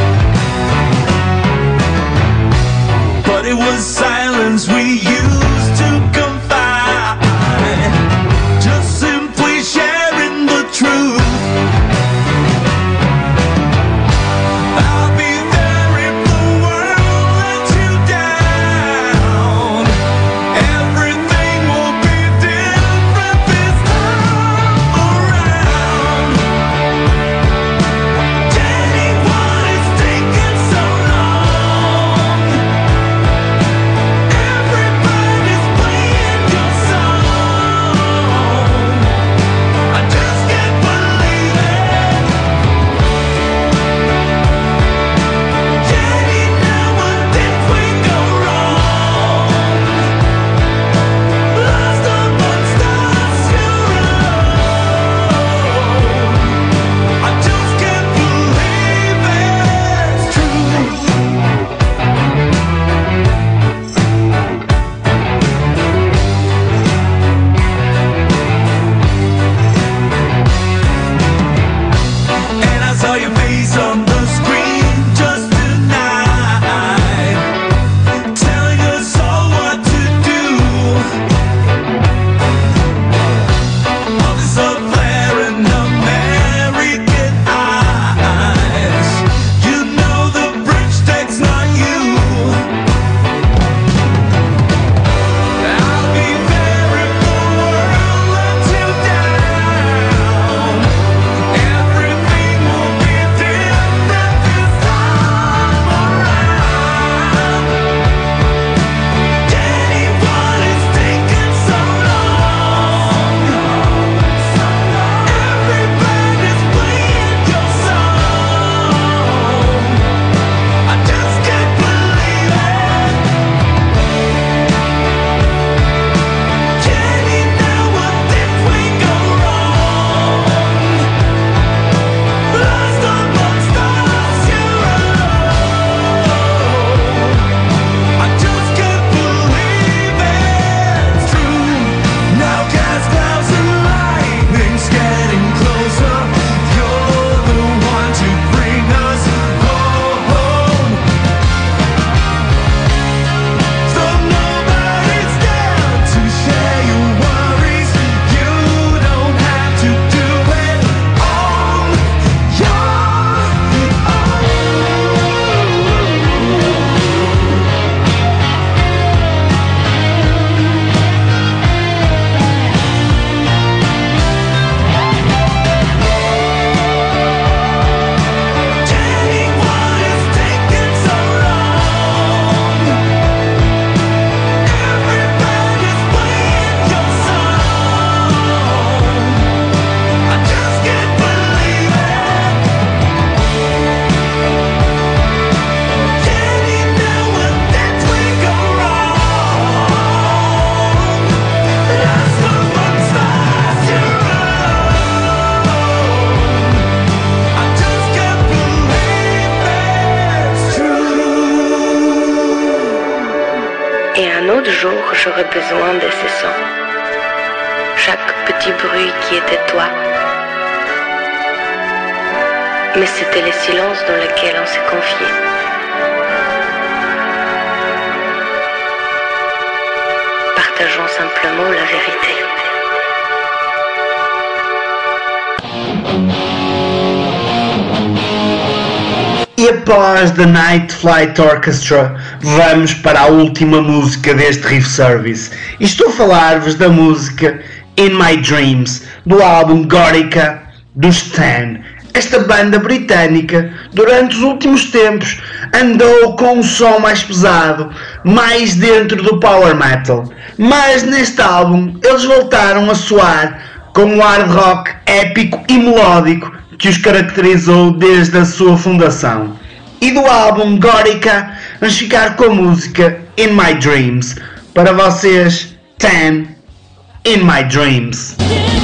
but it was silence we used to confide, just simply sharing the truth. I'll be there if the world lets you down. Everything will be different this time around. Jenny, what is taking so long? Everybody's playing your song. I just can't believe it. Jenny, now what did we go wrong? Lost amongst us, you're alone. I just can't believe it's true. And I saw your face on the screen just tonight, telling us all what to do. All this affair in American eyes. You know the bridge deck's not you. I'll be there if the world lets you down. Everything will be different this time around. Jenny, what is taking so long? Everybody's playing your song. I just can't believe it. Jenny, now what did we go wrong? Lost amongst us, you're alone. I just can't believe it's true. Now gas clouds and lightning's getting closer. You're the one to bring us home. So nobody's there to share your worries. You don't have to do it on your Jenny, what is taking so long? Everybody's playing your song. I just can't believe it. Jenny, now what did we go wrong? Lost amongst us, you're alone. I just can't believe it's true. Et un autre jour, j'aurai besoin de ces sons. Chaque petit bruit qui était toi. Mais c'était le silence dans lequel on s'est confié. Partageons simplement la vérité. E após The Night Flight Orchestra, vamos para a última música deste Riff Service. E estou a falar-vos da música In My Dreams, do álbum Gorica dos Ten. Esta banda britânica, durante os últimos tempos, andou com um som mais pesado, mais dentro do power metal. Mas neste álbum, eles voltaram a soar com o hard rock épico e melódico que os caracterizou desde a sua fundação. E do álbum Gorica, vamos ficar com a música In My Dreams. Para vocês, Ten, In My Dreams.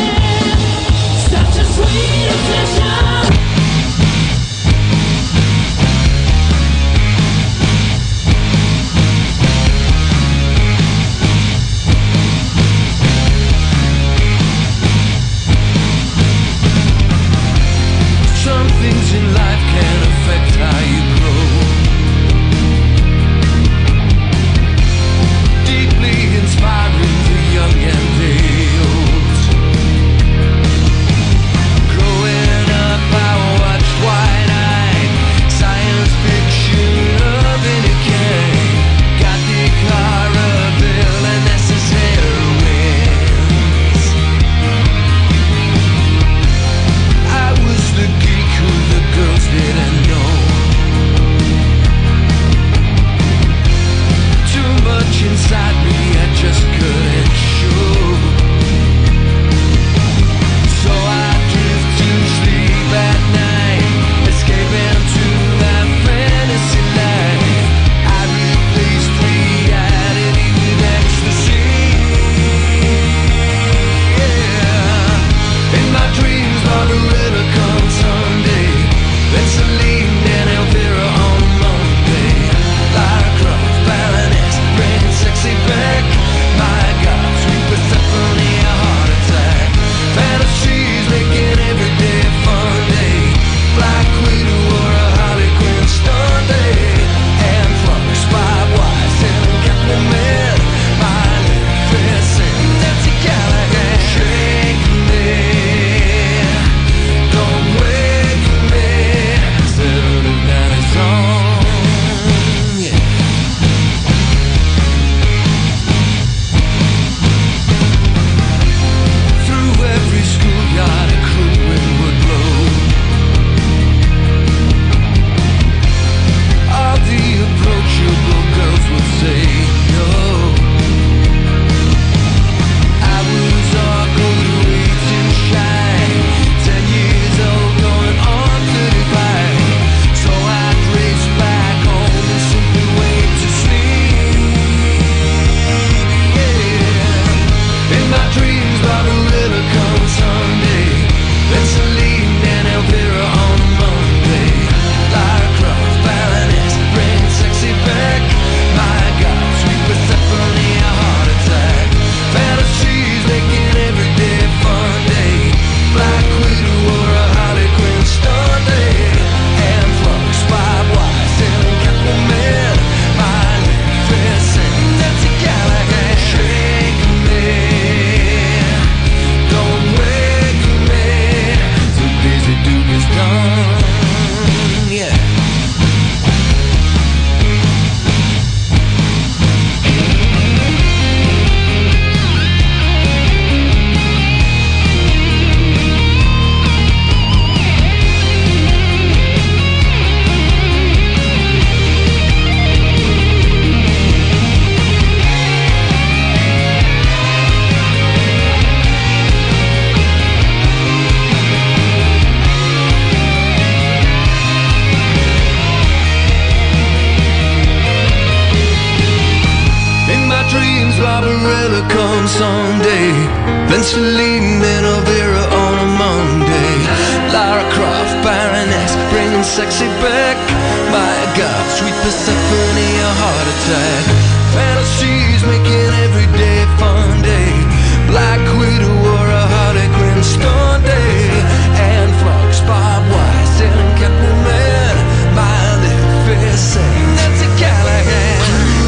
Sunday, then Celine, then Elvira on a Monday. Lara Croft, Baroness, bringing sexy back. My God, sweet Persephone, a heart attack. Fantasies making every day fun day. Black Widow or a Harley Quinn stone day. And Flux, Bob Wise, and Catwoman. My little face saying that's a Callahan.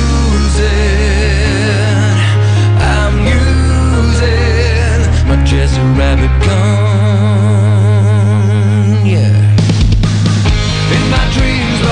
Cruising, I'm using my Jesse Rabbit gun, yeah. In my dreams,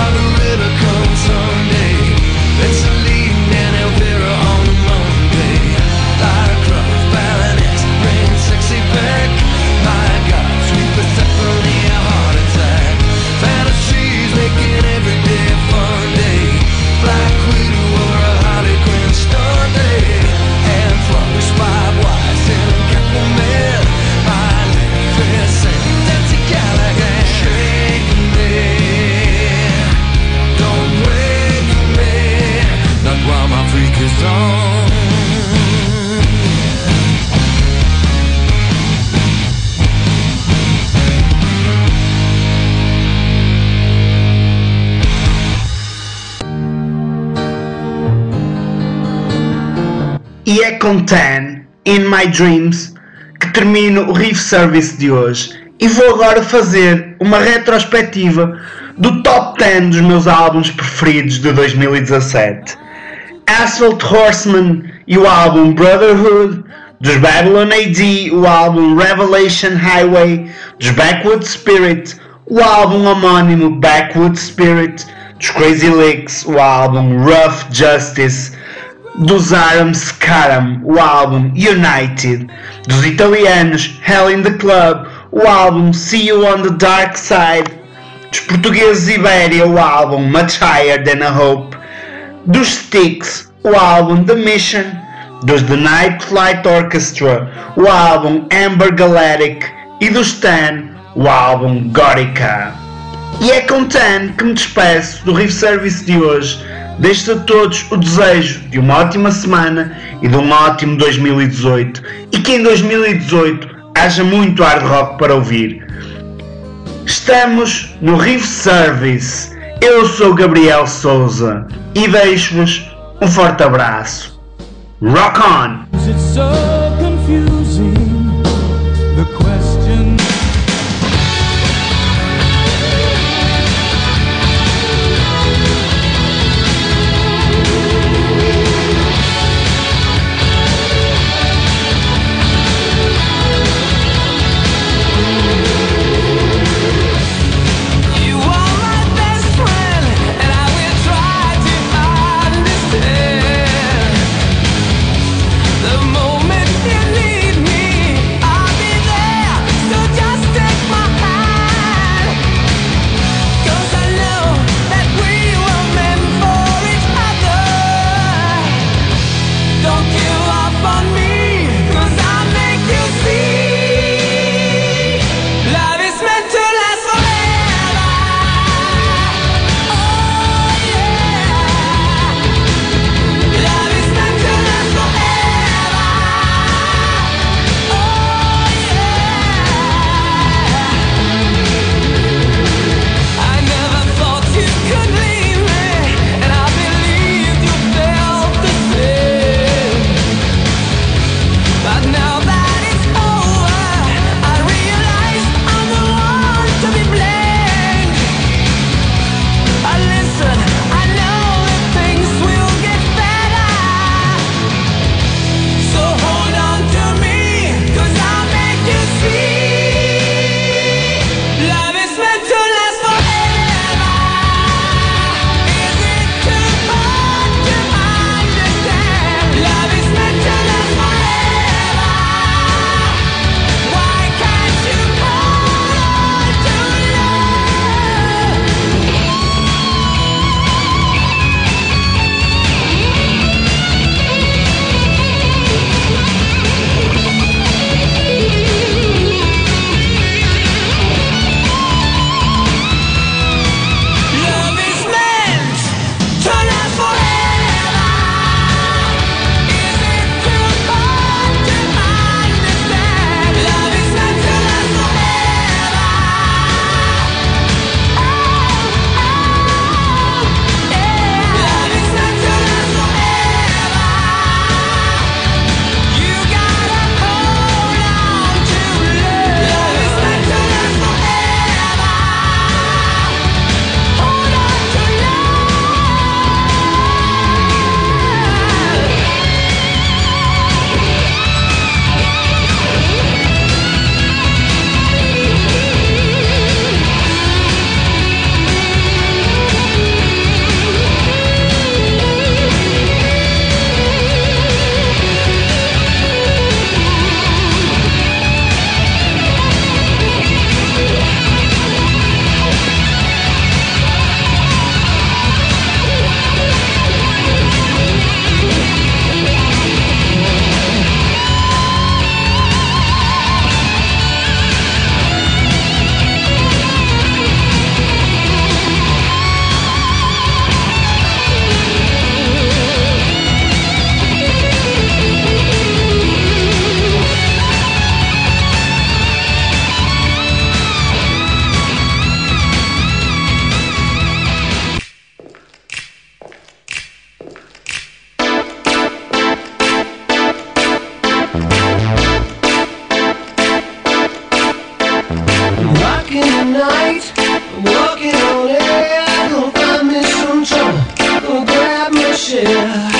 E é com Ten, In My Dreams, que termino o Riff Service de hoje e vou agora fazer uma retrospectiva do top dez dos meus álbuns preferidos de dois mil e dezassete. Asphalt Horseman e o álbum Brotherhood, dos Babylon A D o álbum Revelation Highway, dos Backwood Spirit o álbum homónimo Backwood Spirit, dos Crazy Licks o álbum Rough Justice, dos Aram Scaram o álbum United, dos italianos Hell in the Club o álbum See You on the Dark Side, dos portugueses Ibéria o álbum Much Higher Than a Hope, dos Styx o álbum The Mission, dos The Night Flight Orchestra o álbum Amber Galactic e dos Ten o álbum Gorica. E é com Ten que me despeço do Riff Service de hoje. Deixo a todos o desejo de uma ótima semana e de um ótimo dois mil e dezoito, e que em dois mil e dezoito haja muito hard rock para ouvir. Estamos no Riff Service. Eu sou Gabriel Souza e deixo-vos um forte abraço. Rock on! It's so confusing, the question. The moment you need me share.